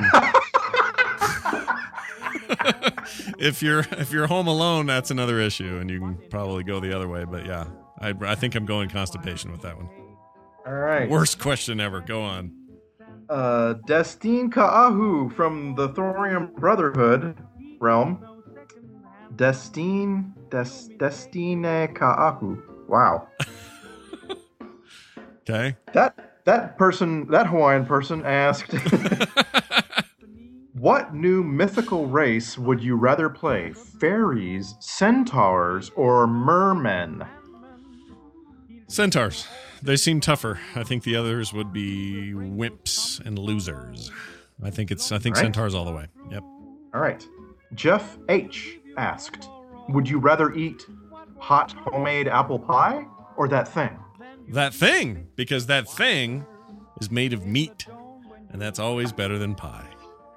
if you're if you're home alone, that's another issue, and you can probably go the other way. But yeah, I, I think I'm going constipation with that one. All right. Worst question ever. Go on. Uh, Destine Ka'ahu from the Thorium Brotherhood realm. Destine Des, Destine Ka'ahu. Wow. Okay. That that person, that Hawaiian person asked, what new mythical race would you rather play? Fairies, centaurs, or mermen? Centaurs. They seem tougher. I think the others would be wimps and losers. I think it's I think All right. centaurs all the way. Yep. All right. Jeff H. asked, would you rather eat hot homemade apple pie or that thing? that thing, because that thing is made of meat, and that's always better than pie.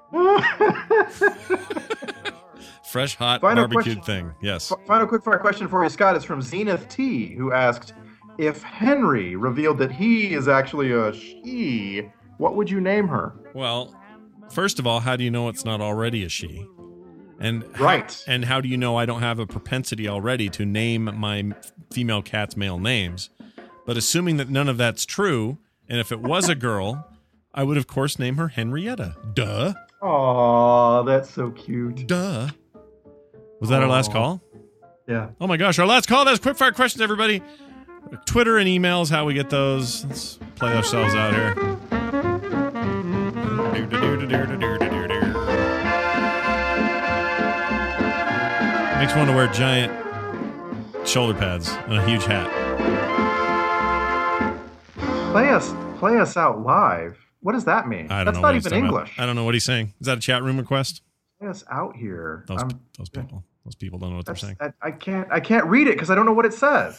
Fresh, hot, Final barbecued question. thing. Yes. F- Final quick fire question for you, Scott, is from Zenith T, who asked, if Henry revealed that he is actually a she, what would you name her? Well, first of all, how do you know it's not already a she? And Right. How, and how do you know I don't have a propensity already to name my female cat's male names? But assuming that none of that's true, and if it was a girl, I would, of course, name her Henrietta. Duh. Aw, that's so cute. Duh. Was that our last Aw. call? Yeah. Oh my gosh, our last call. That's quick fire questions, everybody. Twitter and emails, how we get those. Let's play ourselves out here. Makes me want to wear giant shoulder pads and a huge hat. Play us, play us out live. What does that mean? I don't That's know not what he's even talking about. English. I don't know what he's saying. Is that a chat room request? Play us out here. Those, I'm- those people. Those people don't know what they're that's- saying. I, I can't. I can't read it because I don't know what it says.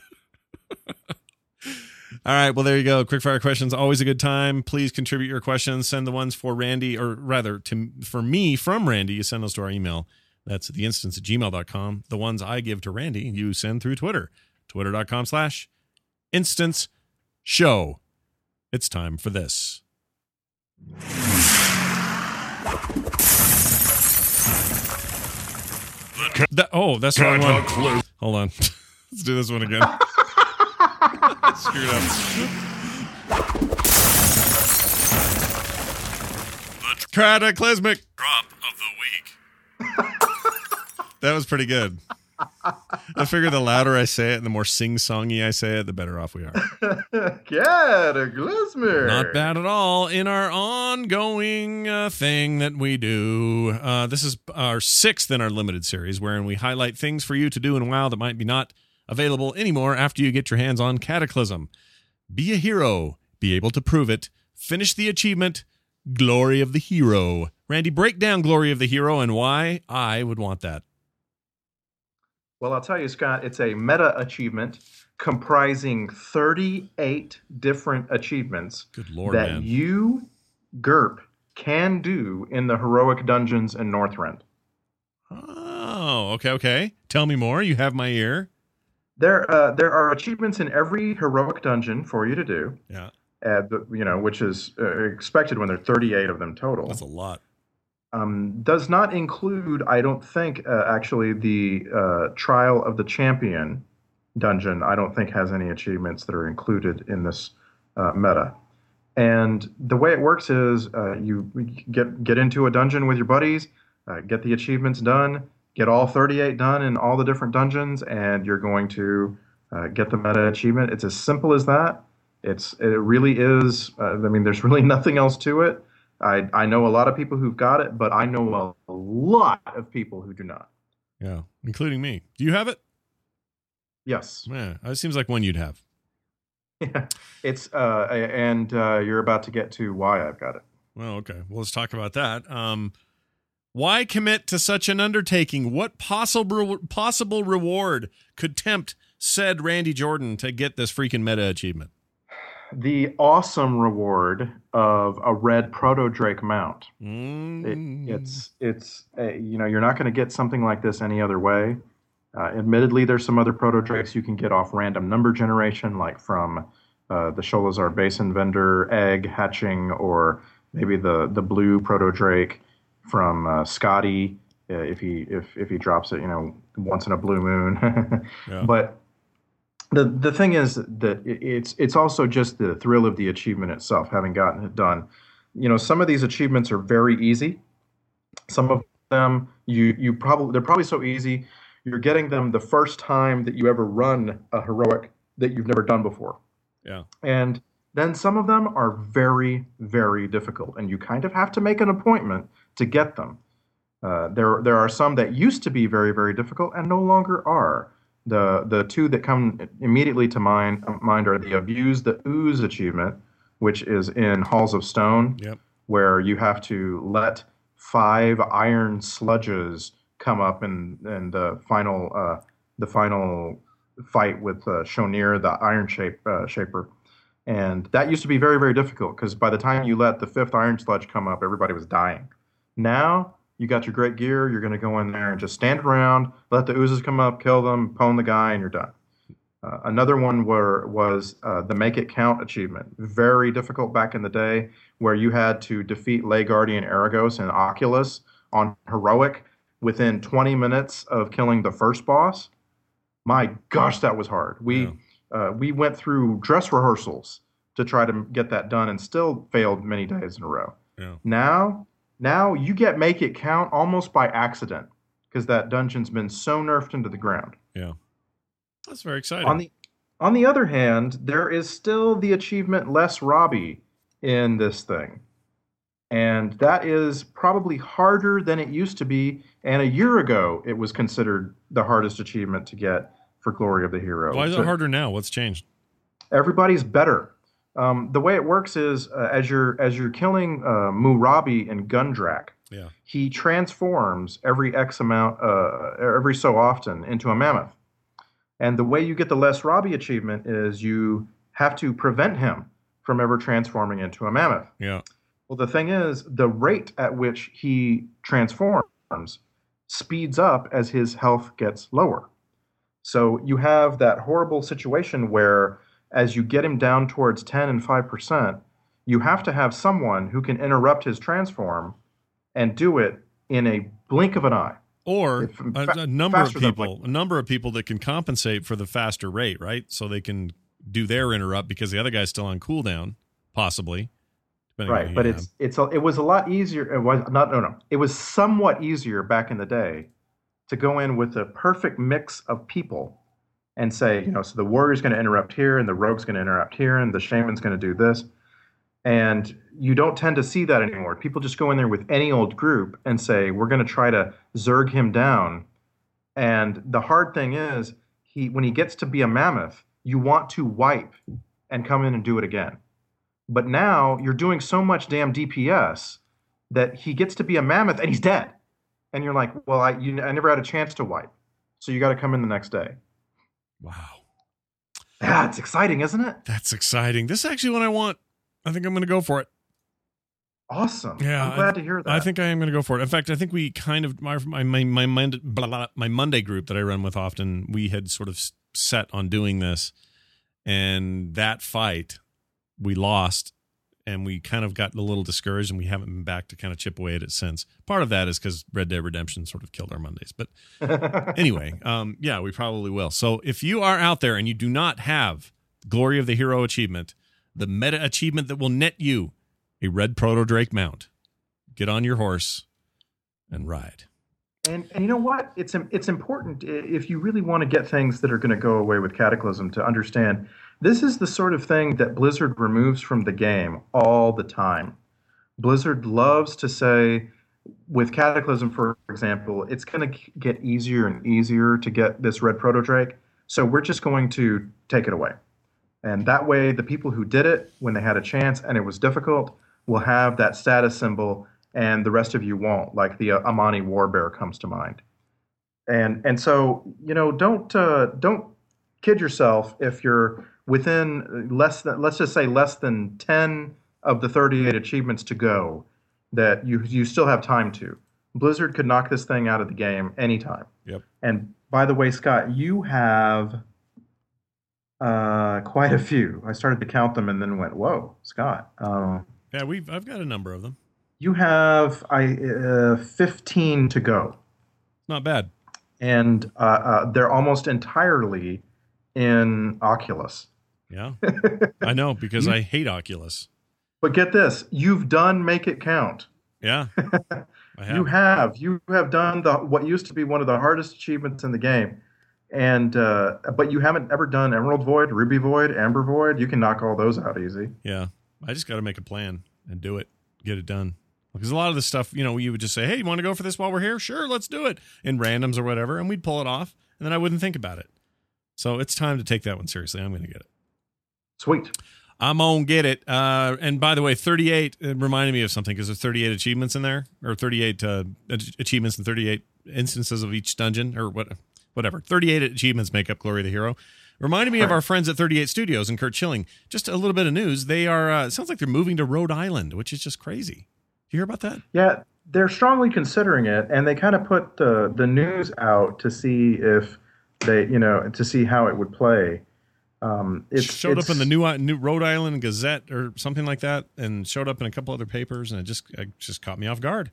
All right, well, there you go. Quickfire questions, always a good time. Please contribute your questions. Send the ones for Randy, or rather, to for me from Randy. You send those to our email. That's the instance at gmail dot com. The ones I give to Randy, you send through Twitter. Twitter.com slash instance show. It's time for this. That, oh, that's the wrong one. Hold on. Let's do this one again. Screwed up. The cataclysmic drop of the week. That was pretty good. I figure the louder I say it and the more sing-songy I say it, the better off we are. Cataclysmic. Not bad at all in our ongoing uh, thing that we do. Uh, this is our sixth in our limited series, wherein we highlight things for you to do in WoW that might be not available anymore after you get your hands on Cataclysm. Be a hero. Be able to prove it. Finish the achievement. Glory of the Hero. Randy, break down Glory of the Hero and why I would want that. Well, I'll tell you, Scott, it's a meta achievement comprising thirty-eight different achievements Good Lord, that man. you, G U R P, can do in the heroic dungeons in Northrend. Oh, okay, okay. Tell me more. You have my ear. There, uh, there are achievements in every heroic dungeon for you to do. Yeah. Uh, the, you know, which is uh, expected when there are thirty-eight of them total. That's a lot. Um, does not include, I don't think, uh, actually, the uh, Trial of the Champion dungeon. I don't think has any achievements that are included in this uh, meta. And the way it works is uh, you get get into a dungeon with your buddies, uh, get the achievements done, get all thirty-eight done in all the different dungeons, and you're going to uh, get the meta achievement. It's as simple as that. It's it really is. Uh, I mean, there's really nothing else to it. I I know a lot of people who've got it, but I know a, a lot of people who do not. Yeah, including me. Do you have it? Yes. Yeah, it seems like one you'd have. Yeah. It's uh, and uh, you're about to get to why I've got it. Well, okay. Well, let's talk about that. Um, why commit to such an undertaking? What possible possible reward could tempt said Randy Jordan to get this freaking meta achievement? The awesome reward of a red proto Drake mount. Mm. It, it's it's uh, you know, you're not going to get something like this any other way. Uh, admittedly, there's some other proto Drakes you can get off random number generation, like from uh, the Sholazar Basin vendor egg hatching, or maybe the the blue proto Drake from uh, Scotty uh, if he if if he drops it, you know, once in a blue moon. Yeah. But the the thing is that it's it's also just the thrill of the achievement itself, having gotten it done. You know, some of these achievements are very easy. Some of them you you probably they're probably so easy you're getting them the first time that you ever run a heroic that you've never done before. Yeah. And then some of them are very, very difficult, and you kind of have to make an appointment to get them. Uh, there, there are some that used to be very, very difficult and no longer are. The the two that come immediately to mind mind are the Abuse the Ooze achievement, which is in Halls of Stone, Yep. where you have to let five iron sludges come up in, in the final uh, the final fight with uh, Shonir, the Iron shape, uh, Shaper. And that used to be very, very difficult because by the time you let the fifth Iron Sludge come up, everybody was dying. Now, you got your great gear, you're going to go in there and just stand around, let the oozes come up, kill them, pwn the guy, and you're done. Uh, another one were, was uh, the Make It Count achievement. Very difficult back in the day, where you had to defeat Ley Guardian Aragos and Oculus on Heroic within twenty minutes of killing the first boss. My gosh, that was hard. We, yeah. uh, we went through dress rehearsals to try to get that done and still failed many days in a row. Yeah. Now, now you get Make It Count almost by accident because that dungeon's been so nerfed into the ground. Yeah. That's very exciting. On the on the other hand, there is still the achievement Less Robbie in this thing. And that is probably harder than it used to be. And a year ago, it was considered the hardest achievement to get for Glory of the Hero. Why is so it harder now? What's changed? Everybody's better. Um, the way it works is uh, as you're as you're killing uh, Murabi and Gundrak, yeah. he transforms every X amount, uh, every so often, into a mammoth. And the way you get the Less Robbie achievement is you have to prevent him from ever transforming into a mammoth. Yeah. Well, the thing is, the rate at which he transforms speeds up as his health gets lower. So you have that horrible situation where as you get him down towards ten and five percent, you have to have someone who can interrupt his transform and do it in a blink of an eye. Or If- a, fa- a number of faster than people, a number of people that can compensate for the faster rate, right? So they can do their interrupt because the other guy's still on cooldown, possibly. depending on Right, who but you it's have. it's a, it was a lot easier. It was not no no. It was somewhat easier back in the day to go in with a perfect mix of people and say, you know, so the warrior's going to interrupt here, and the rogue's going to interrupt here, and the shaman's going to do this. And you don't tend to see that anymore. People just go in there with any old group and say, we're going to try to zerg him down. And the hard thing is, he when he gets to be a mammoth, you want to wipe and come in and do it again. But now you're doing so much damn D P S that he gets to be a mammoth and he's dead. And you're like, well, I, you, I never had a chance to wipe. So you got to come in the next day. Wow. Yeah, it's exciting, isn't it? That's exciting. This is actually what I want. I think I'm going to go for it. Awesome. Yeah, I'm glad I, to hear that. I think I am going to go for it. In fact, I think we kind of my my my my, Monday, blah, blah, my Monday group that I run with often, we had sort of set on doing this, and that fight we lost, and we kind of got a little discouraged, and we haven't been back to kind of chip away at it since. Part of that is because Red Dead Redemption sort of killed our Mondays, but anyway, um, yeah, we probably will. So if you are out there and you do not have Glory of the Hero achievement, the meta achievement that will net you a red proto drake mount, get on your horse and ride. And, and you know what? It's it's important if you really want to get things that are going to go away with Cataclysm to understand this is the sort of thing that Blizzard removes from the game all the time. Blizzard loves to say, with Cataclysm, for example, it's going to get easier and easier to get this red proto drake, so we're just going to take it away. And that way, the people who did it when they had a chance and it was difficult will have that status symbol, and the rest of you won't. Like the uh, Amani Warbear comes to mind. And and so you know, don't uh, don't kid yourself if you're within less than, let's just say less than ten of the thirty-eight achievements to go, that you you still have time to. Blizzard could knock this thing out of the game anytime. Yep. And by the way, Scott, you have uh, quite a few. I started to count them and then went, "Whoa, Scott." Uh, Yeah, we've I've got a number of them. You have I uh, fifteen to go. Not bad. And uh, uh, they're almost entirely in Oculus. Yeah, I know, because I hate Oculus. But get this, you've done Make It Count. Yeah, I have. You have. You have done the what used to be one of the hardest achievements in the game. And uh, but you haven't ever done Emerald Void, Ruby Void, Amber Void. You can knock all those out easy. Yeah, I just got to make a plan and do it, get it done. Because a lot of the stuff, you know, you would just say, hey, you want to go for this while we're here? Sure, let's do it. In randoms or whatever, and we'd pull it off, and then I wouldn't think about it. So it's time to take that one seriously. I'm going to get it. Sweet. I'm going to get it. Uh, and by the way, thirty-eight, it reminded me of something, because there's thirty-eight achievements in there, or thirty-eight uh, achievements and thirty-eight instances of each dungeon, or what whatever. thirty-eight achievements make up Glory of the Hero. Reminded me Right. of our friends at thirty-eight Studios and Kurt Schilling. Just a little bit of news. They are, uh, it sounds like they're moving to Rhode Island, which is just crazy. You hear about that? Yeah, they're strongly considering it, and they kind of put the the news out to see if they, you know, to see how it would play. Um, it showed up in the new, new Rhode Island Gazette or something like that, and showed up in a couple other papers, and it just it just caught me off guard.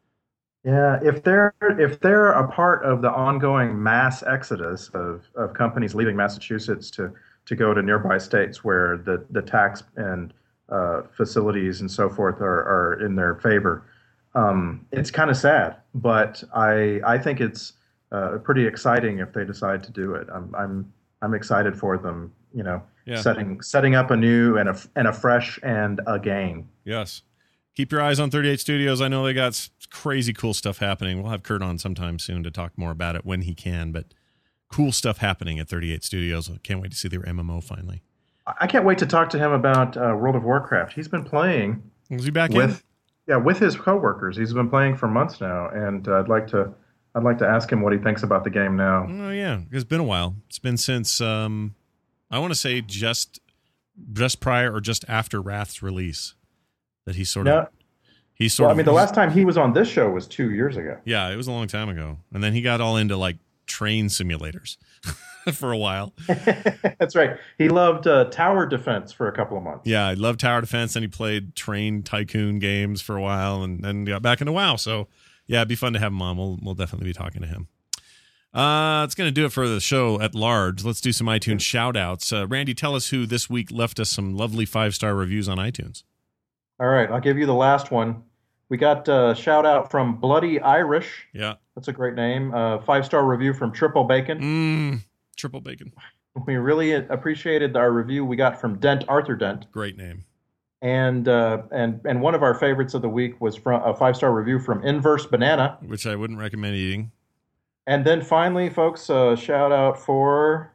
Yeah, if they're if they're a part of the ongoing mass exodus of, of companies leaving Massachusetts to, to go to nearby states where the, the tax and uh, facilities and so forth are, are in their favor, um, it's kind of sad. But I I think it's uh, pretty exciting if they decide to do it. I'm I'm I'm excited for them. You know, Yeah. setting setting up a new and a and a fresh and a game. Yes. Keep your eyes on thirty-eight Studios. I know they got s- crazy cool stuff happening. We'll have Kurt on sometime soon to talk more about it when he can, but cool stuff happening at thirty-eight Studios. I can't wait to see their M M O finally. I can't wait to talk to him about uh, World of Warcraft. He's been playing Was he back with in? yeah with his coworkers. He's been playing for months now, and uh, I'd like to I'd like to ask him what he thinks about the game now. Oh, yeah. It's been a while. It's been since, um, I want to say just just prior or just after Wrath's release that he sort of... No, He sort well, I of mean, the last time he was on this show was two years ago. Yeah, it was a long time ago. And then he got all into like train simulators for a while. That's right. He loved uh, tower defense for a couple of months. Yeah, I loved tower defense, and he played train tycoon games for a while, and then got back into WoW. So, yeah, it'd be fun to have him on. We'll, we'll definitely be talking to him. Uh, it's going to do it for the show at large. Let's do some iTunes shout-outs. Uh, Randy, tell us who this week left us some lovely five-star reviews on iTunes. All right, I'll give you the last one. We got a shout out from Bloody Irish. Yeah. That's a great name. Uh, five-star review from Triple Bacon. Mm, triple bacon. We really appreciated our review we got from Dent Arthur Dent. Great name. And uh, and and one of our favorites of the week was from a five-star review from Inverse Banana. Which I wouldn't recommend eating. And then finally, folks, uh, shout out for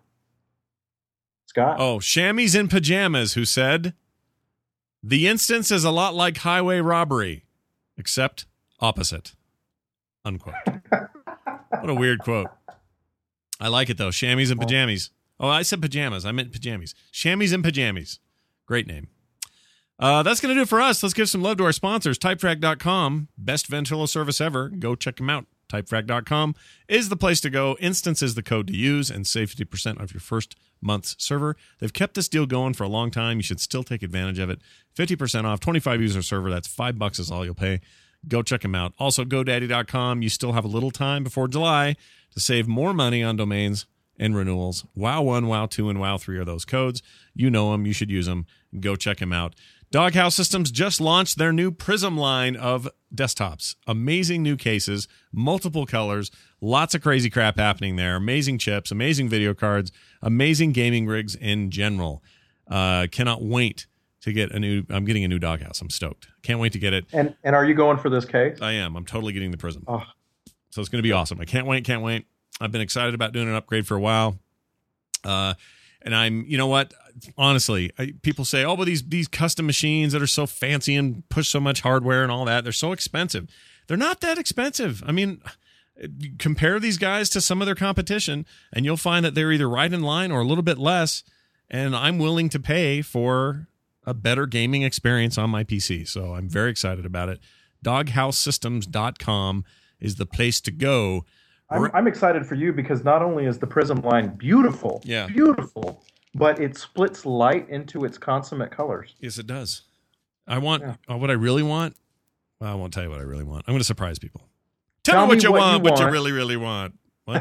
Scott. Oh, Chamois in Pajamas, who said, "The instance is a lot like highway robbery, except opposite." Unquote. What a weird quote. I like it, though. Chamois and Pajamas. Oh, I said pajamas. I meant pajamas. Chamois and Pajamas. Great name. Uh, that's going to do it for us. Let's give some love to our sponsors. Typefrag dot com. Best ventrilo service ever. Go check them out. Typefrag dot com is the place to go. Instance is the code to use and save fifty percent off your first month's server. They've kept this deal going for a long time. You should still take advantage of it. fifty percent off, twenty-five user server. That's five bucks is all you'll pay. Go check them out. Also, GoDaddy dot com. You still have a little time before July to save more money on domains and renewals. WoW one, WoW two, and WoW three are those codes. You know them. You should use them. Go check them out. Doghouse Systems just launched their new Prism line of desktops. Amazing new cases, multiple colors, lots of crazy crap happening there. Amazing chips, amazing video cards, amazing gaming rigs in general. Uh, cannot wait to get a new. I'm getting a new Doghouse. I'm stoked. Can't wait to get it. And and are you going for this case? I am. I'm totally getting the Prism. Oh. So it's going to be awesome. I can't wait. Can't wait. I've been excited about doing an upgrade for a while. Uh, and I'm, you know what? Honestly, I, people say, oh, but these these custom machines that are so fancy and push so much hardware and all that, they're so expensive. They're not that expensive. I mean, compare these guys to some of their competition, and you'll find that they're either right in line or a little bit less. And I'm willing to pay for a better gaming experience on my P C. So I'm very excited about it. doghouse systems dot com is the place to go. I'm, I'm excited for you because not only is the Prism line beautiful, Yeah. beautiful, but it splits light into its consummate colors. Yes, it does. I want Yeah. uh, what I really want. Well, I won't tell you what I really want. I'm going to surprise people. Tell, Tell me what me you what want, you what you want. really, really want.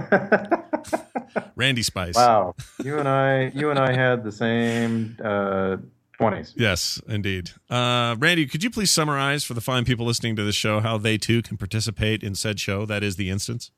What? Randy Spice. Wow, you and I, you and I had the same uh, twenties. Yes, indeed. Uh, Randy, could you please summarize for the fine people listening to this show how they too can participate in said show? That is the instance.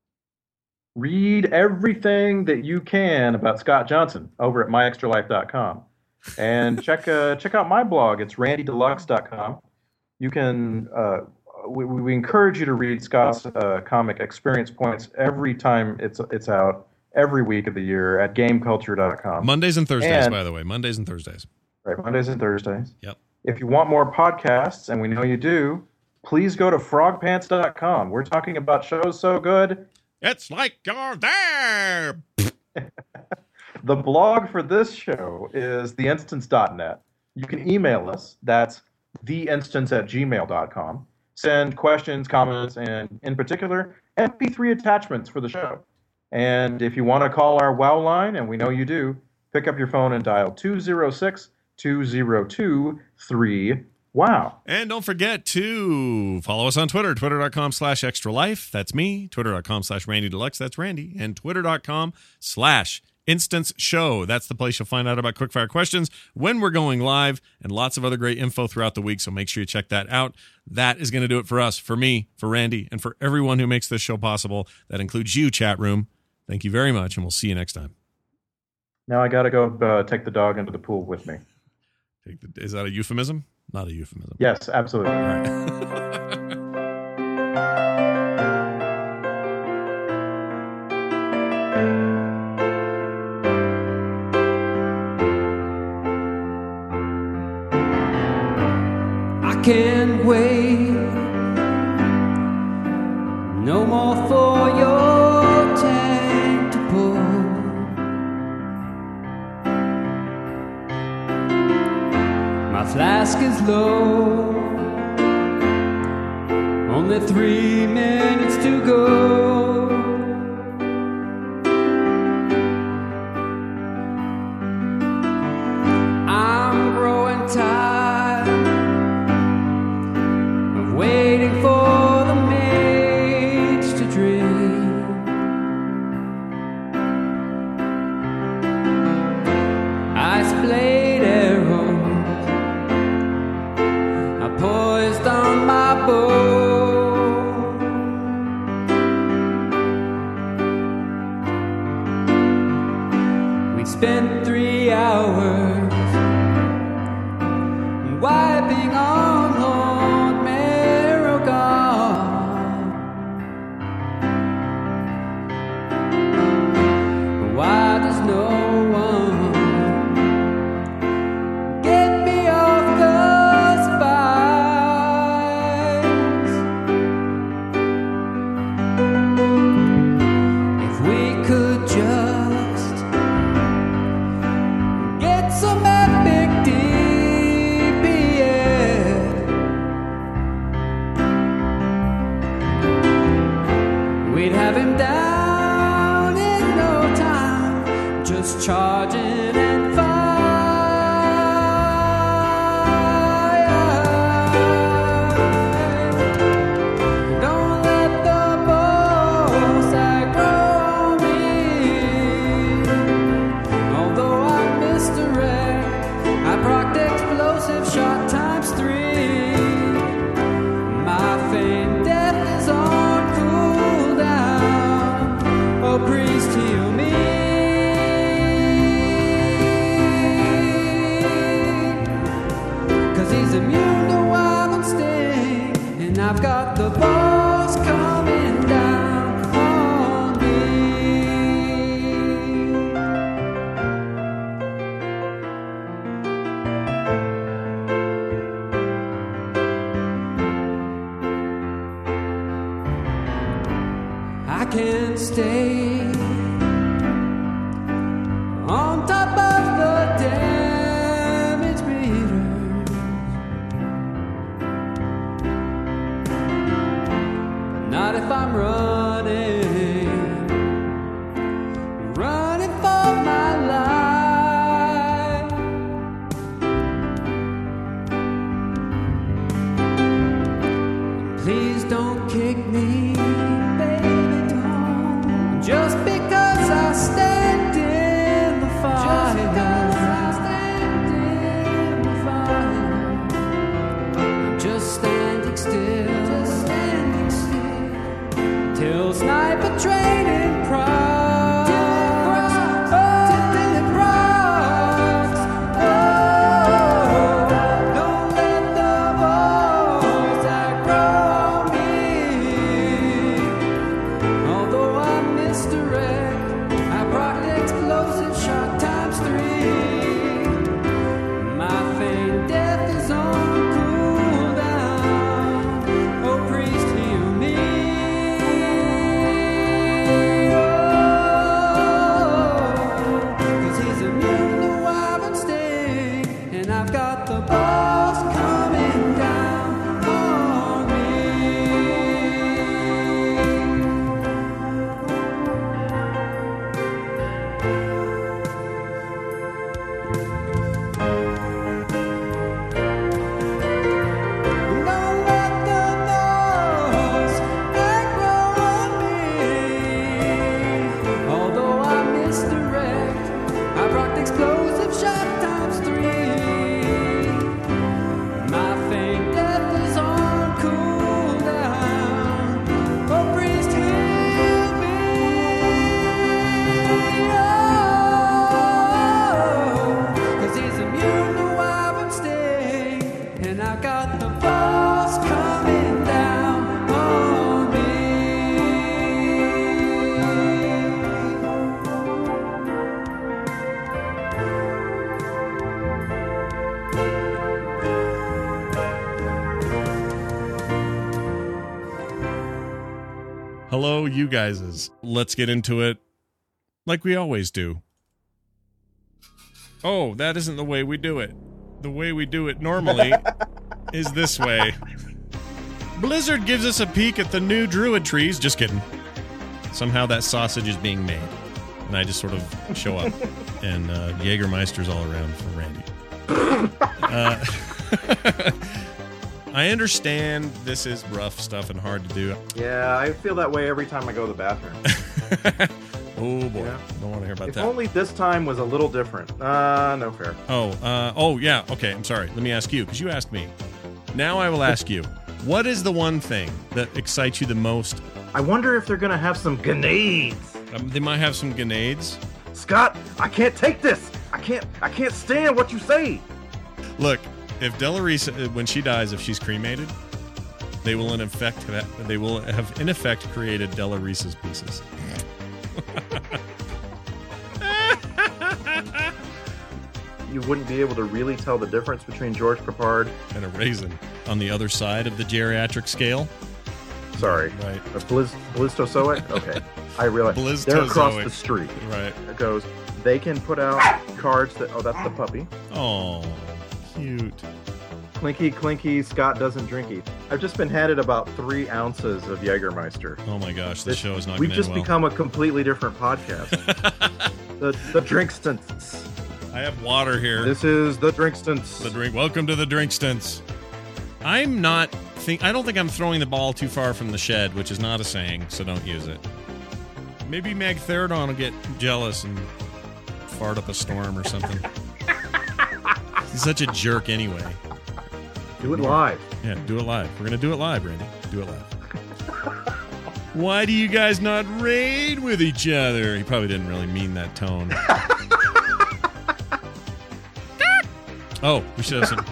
Read everything that you can about Scott Johnson over at my extra life dot com, and check uh, check out my blog. It's randy deluxe dot com. You can. Uh, we, we encourage you to read Scott's uh, comic Experience Points every time it's it's out, every week of the year at game culture dot com. Mondays and Thursdays, And- by the way. Mondays and Thursdays. Right, Mondays and Thursdays. Yep. If you want more podcasts, and we know you do, please go to frog pants dot com. We're talking about shows so good, It's like you're there. The blog for this show is the instance dot net. You can email us. That's the instance at gmail dot com. Send questions, comments, and in particular, M P three attachments for the show. And if you want to call our WOW line, and we know you do, pick up your phone and dial two oh six, two oh two, three wow. And don't forget to follow us on Twitter, twitter.com slash extra life. That's me. Twitter.com slash Randy Deluxe. That's Randy. And twitter.com slash Instance Show. That's the place you'll find out about quickfire questions, when we're going live, and lots of other great info throughout the week. So make sure you check that out. That is going to do it for us, for me, for Randy, and for everyone who makes this show possible. That includes you, chat room. Thank you very much, and we'll see you next time. Now I got to go uh, take the dog into the pool with me. Take the, is that a euphemism? Not a euphemism. Yes, absolutely. All right. Can't wait no more for your tank to pull. My flask is low, only three minutes to go. I'm growing tired waiting for the maids to drink. Ice blade arrows are poised on my bow. We spent three hours wiping on Lord Marrow. Why does no one get me off the spikes? If we could just get some epic D P S, we'd have him down just charging and fire. Don't let the bullseye grow on me. Although I missed a wreck, I procced explosive shot times three. My feigned death is on cooldown. Oh, priest, heal me. He's immune to wild and sting, and I've got the balls coming down on me. I can't stay on top of the damage meter. Not if I'm running, running for my life. Please don't kick me, baby, don't. Just and I've got the balls coming down on me. Don't let the balls echo on me. Although I misdirect, I rocked explosive shot times three. My faint death is on cooldown. Oh, priest, heal me. Oh, 'cause he's immune to wild and sting, and I got the balls coming down on me. Hello, you guys. Let's get into it like we always do. Oh, that isn't the way we do it. The way we do it normally is this way. Blizzard gives us a peek at the new druid trees. Just kidding. Somehow that sausage is being made. And I just sort of show up. And uh, Jägermeister's all around for Randy. Uh, I understand this is rough stuff and hard to do. Yeah, I feel that way every time I go to the bathroom. Oh boy, Yeah. don't want to hear about If that. only this time was a little different. Uh, no fair. Oh, uh, oh yeah. Okay, I'm sorry. Let me ask you because you asked me. Now I will ask you. What is the one thing that excites you the most? I wonder if they're gonna have some grenades. Um, they might have some grenades. Scott, I can't take this. I can't. I can't stand what you say. Look, if Delarisa, when she dies, if she's cremated, they will in effect they will have in effect created Delarisa's pieces. You wouldn't be able to really tell the difference between George Peppard and a raisin on the other side of the geriatric scale. Sorry, right? A blizz, Bliztozoic. Okay, I realize Bliztozoic. they're across the street. Right. It goes. They can put out cards that. Oh, that's the puppy. Oh, cute. Clinky, clinky. Scott doesn't drinky. I've just been handed about three ounces of Jägermeister. Oh my gosh, this This- show is not. We've gonna just end well. become a completely different podcast. the the Drinkstants. I have water here. This is the Drinkstants. The drink. Welcome to the Drinkstants. I'm not think. I don't think I'm throwing the ball too far from the shed, which is not a saying, so don't use it. Maybe Meg Therodon will get jealous and fart up a storm or something. He's such a jerk anyway. Do it live. Yeah, do it live. We're gonna do it live, Randy. Do it live. Why do you guys not raid with each other? He probably didn't really mean that tone. Oh, we should have some.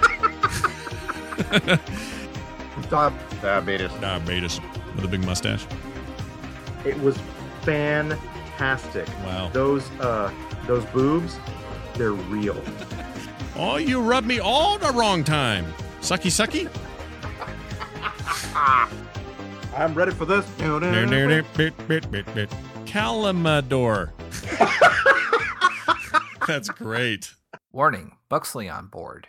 Stop. Diabetes. Diabetes. With a big mustache. It was fantastic. Wow. Those uh those boobs, they're real. Oh, you rubbed me all the wrong time. Sucky, sucky. I'm ready for this. Calamador. That's great. Warning, Buxley on board.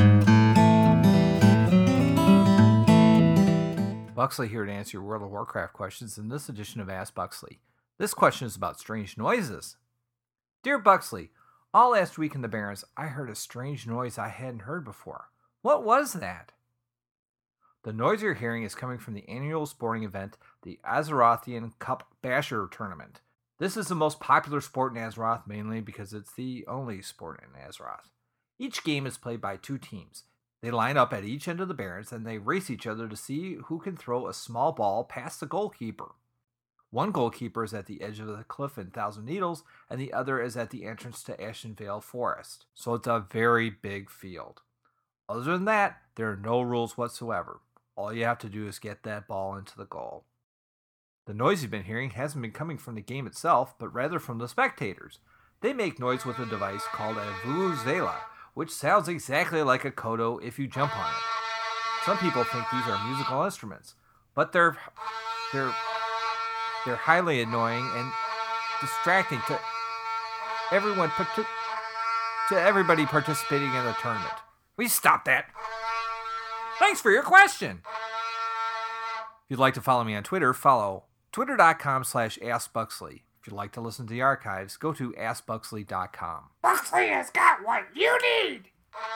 Buxley here to answer your World of Warcraft questions in this edition of Ask Buxley. This question is about strange noises. Dear Buxley, all last week in the Barrens, I heard a strange noise I hadn't heard before. What was that? The noise you're hearing is coming from the annual sporting event, the Azerothian Cup Basher Tournament. This is the most popular sport in Azeroth, mainly because it's the only sport in Azeroth. Each game is played by two teams. They line up at each end of the Barrens and they race each other to see who can throw a small ball past the goalkeeper. One goalkeeper is at the edge of the cliff in Thousand Needles, and the other is at the entrance to Ashenvale Forest. So it's a very big field. Other than that, there are no rules whatsoever. All you have to do is get that ball into the goal. The noise you've been hearing hasn't been coming from the game itself, but rather from the spectators. They make noise with a device called a vuvuzela, which sounds exactly like a kodo if you jump on it. Some people think these are musical instruments, but they're they're they're highly annoying and distracting to everyone to everybody participating in the tournament. Will you stop that? Thanks for your question. If you'd like to follow me on Twitter, follow twitter.com slash askbuxley. If you'd like to listen to the archives, go to ask buxley dot com. Buxley has got what you need!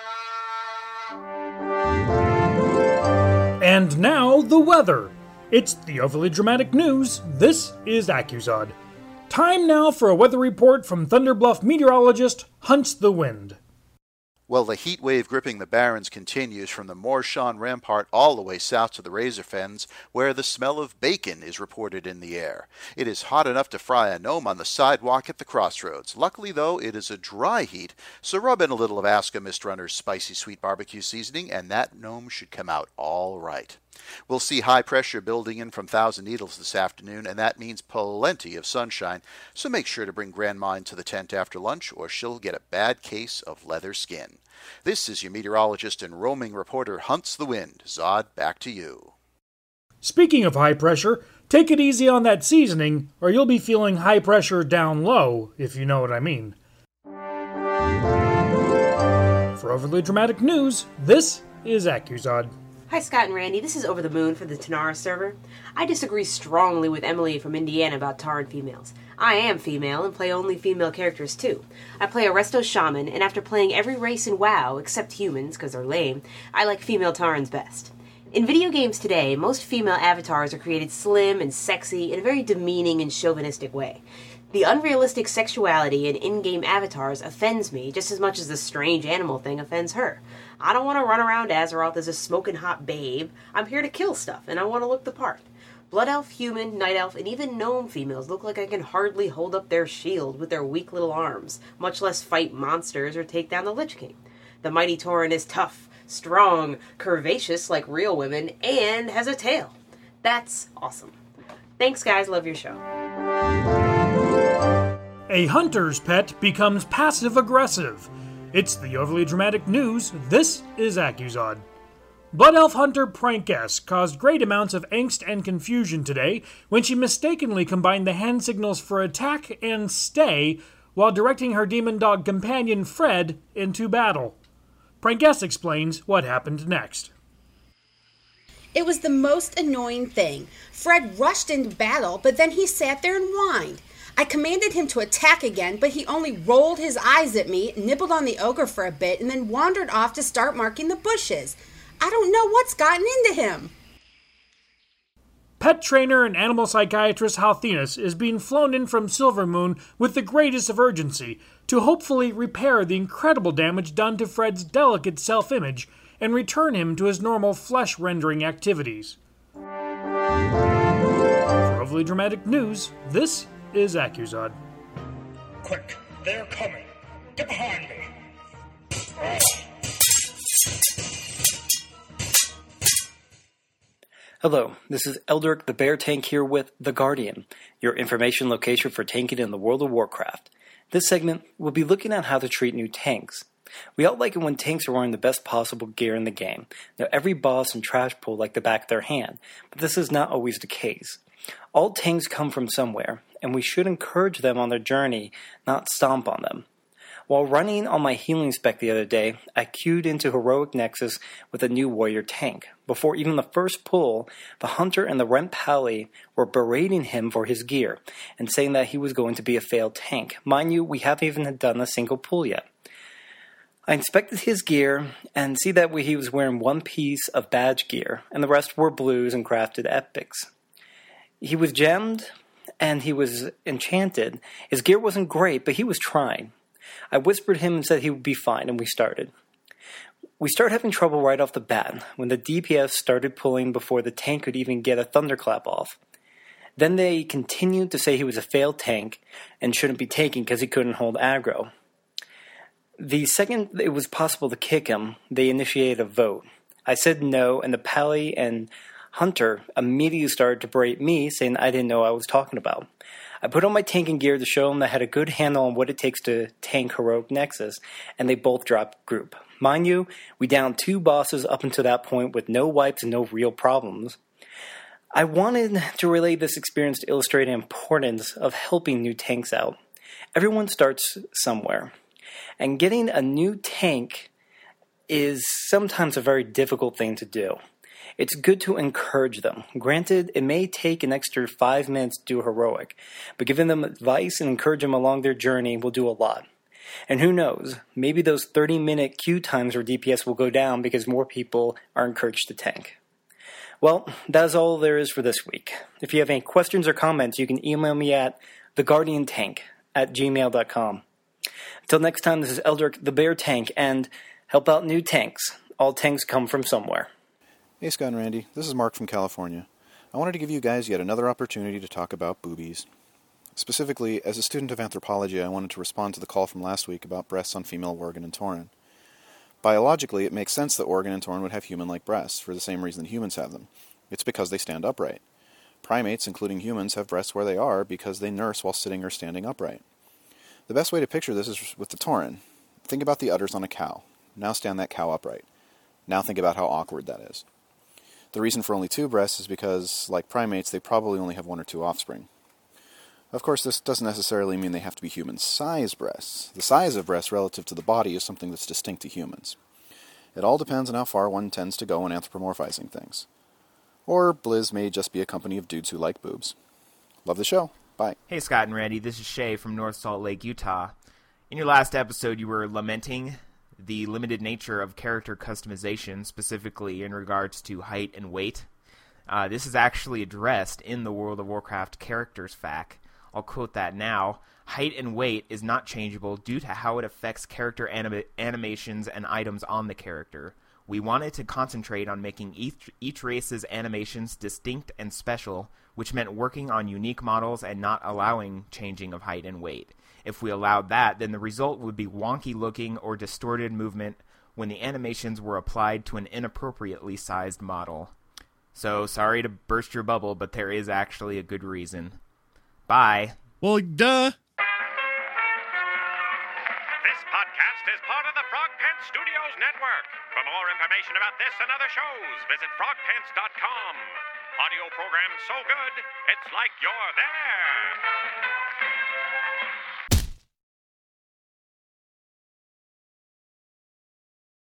And now, the weather. It's the overly dramatic news. This is Accusod. Time now for a weather report from Thunder Bluff meteorologist Hunts the Wind. Well, the heat wave gripping the Barrens continues from the Morshawn Rampart all the way south to the Razor Fens, where the smell of bacon is reported in the air. It is hot enough to fry a gnome on the sidewalk at the crossroads. Luckily, though, it is a dry heat, so rub in a little of Aska Mist Runner's spicy sweet barbecue seasoning, and that gnome should come out all right. We'll see high pressure building in from Thousand Needles this afternoon, and that means plenty of sunshine, so make sure to bring Grandma into the tent after lunch, or she'll get a bad case of leather skin. This is your meteorologist and roaming reporter Hunts the Wind. Zod, back to you. Speaking of high pressure, take it easy on that seasoning, or you'll be feeling high pressure down low, if you know what I mean. For overly dramatic news, this is Accusod. Hi, Scott and Randy. This is Over the Moon for the Tanara server. I disagree strongly with Emily from Indiana about Tauren females. I am female and play only female characters too. I play a Resto Shaman, and after playing every race in WoW except humans, because they're lame, I like female Taurens best. In video games today, most female avatars are created slim and sexy in a very demeaning and chauvinistic way. The unrealistic sexuality in in-game avatars offends me just as much as the strange animal thing offends her. I don't want to run around Azeroth as a smoking hot babe. I'm here to kill stuff, and I want to look the part. Blood elf, human, night elf, and even gnome females look like I can hardly hold up their shield with their weak little arms, much less fight monsters or take down the Lich King. The mighty Tauren is tough, strong, curvaceous like real women, and has a tail. That's awesome. Thanks, guys. Love your show. A hunter's pet becomes passive-aggressive. It's the overly dramatic news. This is Accusod. Blood Elf Hunter Prankess caused great amounts of angst and confusion today when she mistakenly combined the hand signals for attack and stay while directing her demon dog companion Fred into battle. Prankess explains what happened next. It was the most annoying thing. Fred rushed into battle, but then he sat there and whined. I commanded him to attack again, but he only rolled his eyes at me, nibbled on the ogre for a bit, and then wandered off to start marking the bushes. I don't know what's gotten into him. Pet trainer and animal psychiatrist Halthenus is being flown in from Silvermoon with the greatest of urgency to hopefully repair the incredible damage done to Fred's delicate self-image and return him to his normal flesh-rendering activities. For overly dramatic news, this is Accusod. Quick, they're coming. Get behind me. Hello, this is Eldrick the Bear Tank here with The Guardian, your information location for tanking in the World of Warcraft. This segment, we'll be looking at how to treat new tanks. We all like it when tanks are wearing the best possible gear in the game. Now, every boss and trash pull like the back of their hand, but this is not always the case. All tanks come from somewhere, and we should encourage them on their journey, not stomp on them. While running on my healing spec the other day, I queued into Heroic Nexus with a new warrior tank. Before even the first pull, the hunter and the Rent Pally were berating him for his gear, and saying that he was going to be a failed tank. Mind you, we haven't even done a single pull yet. I inspected his gear, and see that he was wearing one piece of badge gear, and the rest were blues and crafted epics. He was gemmed, and he was enchanted. His gear wasn't great, but he was trying. I whispered him and said he would be fine, and we started. We started having trouble right off the bat, when the D P S started pulling before the tank could even get a thunderclap off. Then they continued to say he was a failed tank, and shouldn't be taken because he couldn't hold aggro. The second it was possible to kick him, they initiated a vote. I said no, and the Pally and Hunter immediately started to berate me, saying I didn't know what I was talking about. I put on my tanking gear to show them that I had a good handle on what it takes to tank Heroic Nexus, and they both dropped group. Mind you, we downed two bosses up until that point with no wipes and no real problems. I wanted to relay this experience to illustrate the importance of helping new tanks out. Everyone starts somewhere, and getting a new tank is sometimes a very difficult thing to do. It's good to encourage them. Granted, it may take an extra five minutes to do heroic, but giving them advice and encourage them along their journey will do a lot. And who knows, maybe those thirty-minute queue times for D P S will go down because more people are encouraged to tank. Well, that is all there is for this week. If you have any questions or comments, you can email me at theguardiantank at gmail dot com. Until next time, this is Eldrick the Bear Tank, and help out new tanks. All tanks come from somewhere. Hey Scott and Randy, this is Mark from California. I wanted to give you guys yet another opportunity to talk about boobies. Specifically, as a student of anthropology, I wanted to respond to the call from last week about breasts on female Worgen and Tauren. Biologically, it makes sense that Worgen and Tauren would have human-like breasts, for the same reason that humans have them. It's because they stand upright. Primates, including humans, have breasts where they are because they nurse while sitting or standing upright. The best way to picture this is with the Tauren. Think about the udders on a cow. Now stand that cow upright. Now think about how awkward that is. The reason for only two breasts is because, like primates, they probably only have one or two offspring. Of course, this doesn't necessarily mean they have to be human-sized breasts. The size of breasts relative to the body is something that's distinct to humans. It all depends on how far one tends to go in anthropomorphizing things. Or Blizz may just be a company of dudes who like boobs. Love the show. Bye. Hey, Scott and Randy. This is Shay from North Salt Lake, Utah. In your last episode, you were lamenting the limited nature of character customization, specifically in regards to height and weight. Uh, this is actually addressed in the World of Warcraft characters fact. I'll quote that now. Height and weight is not changeable due to how it affects character anim- animations and items on the character. We wanted to concentrate on making each, each race's animations distinct and special, which meant working on unique models and not allowing changing of height and weight. If we allowed that, then the result would be wonky looking or distorted movement when the animations were applied to an inappropriately sized model. So, sorry to burst your bubble, but there is actually a good reason. Bye. Well, duh. This podcast is part of the Frog Pants Studios Network. For more information about this and other shows, visit frog pants dot com. Audio program so good, it's like you're there.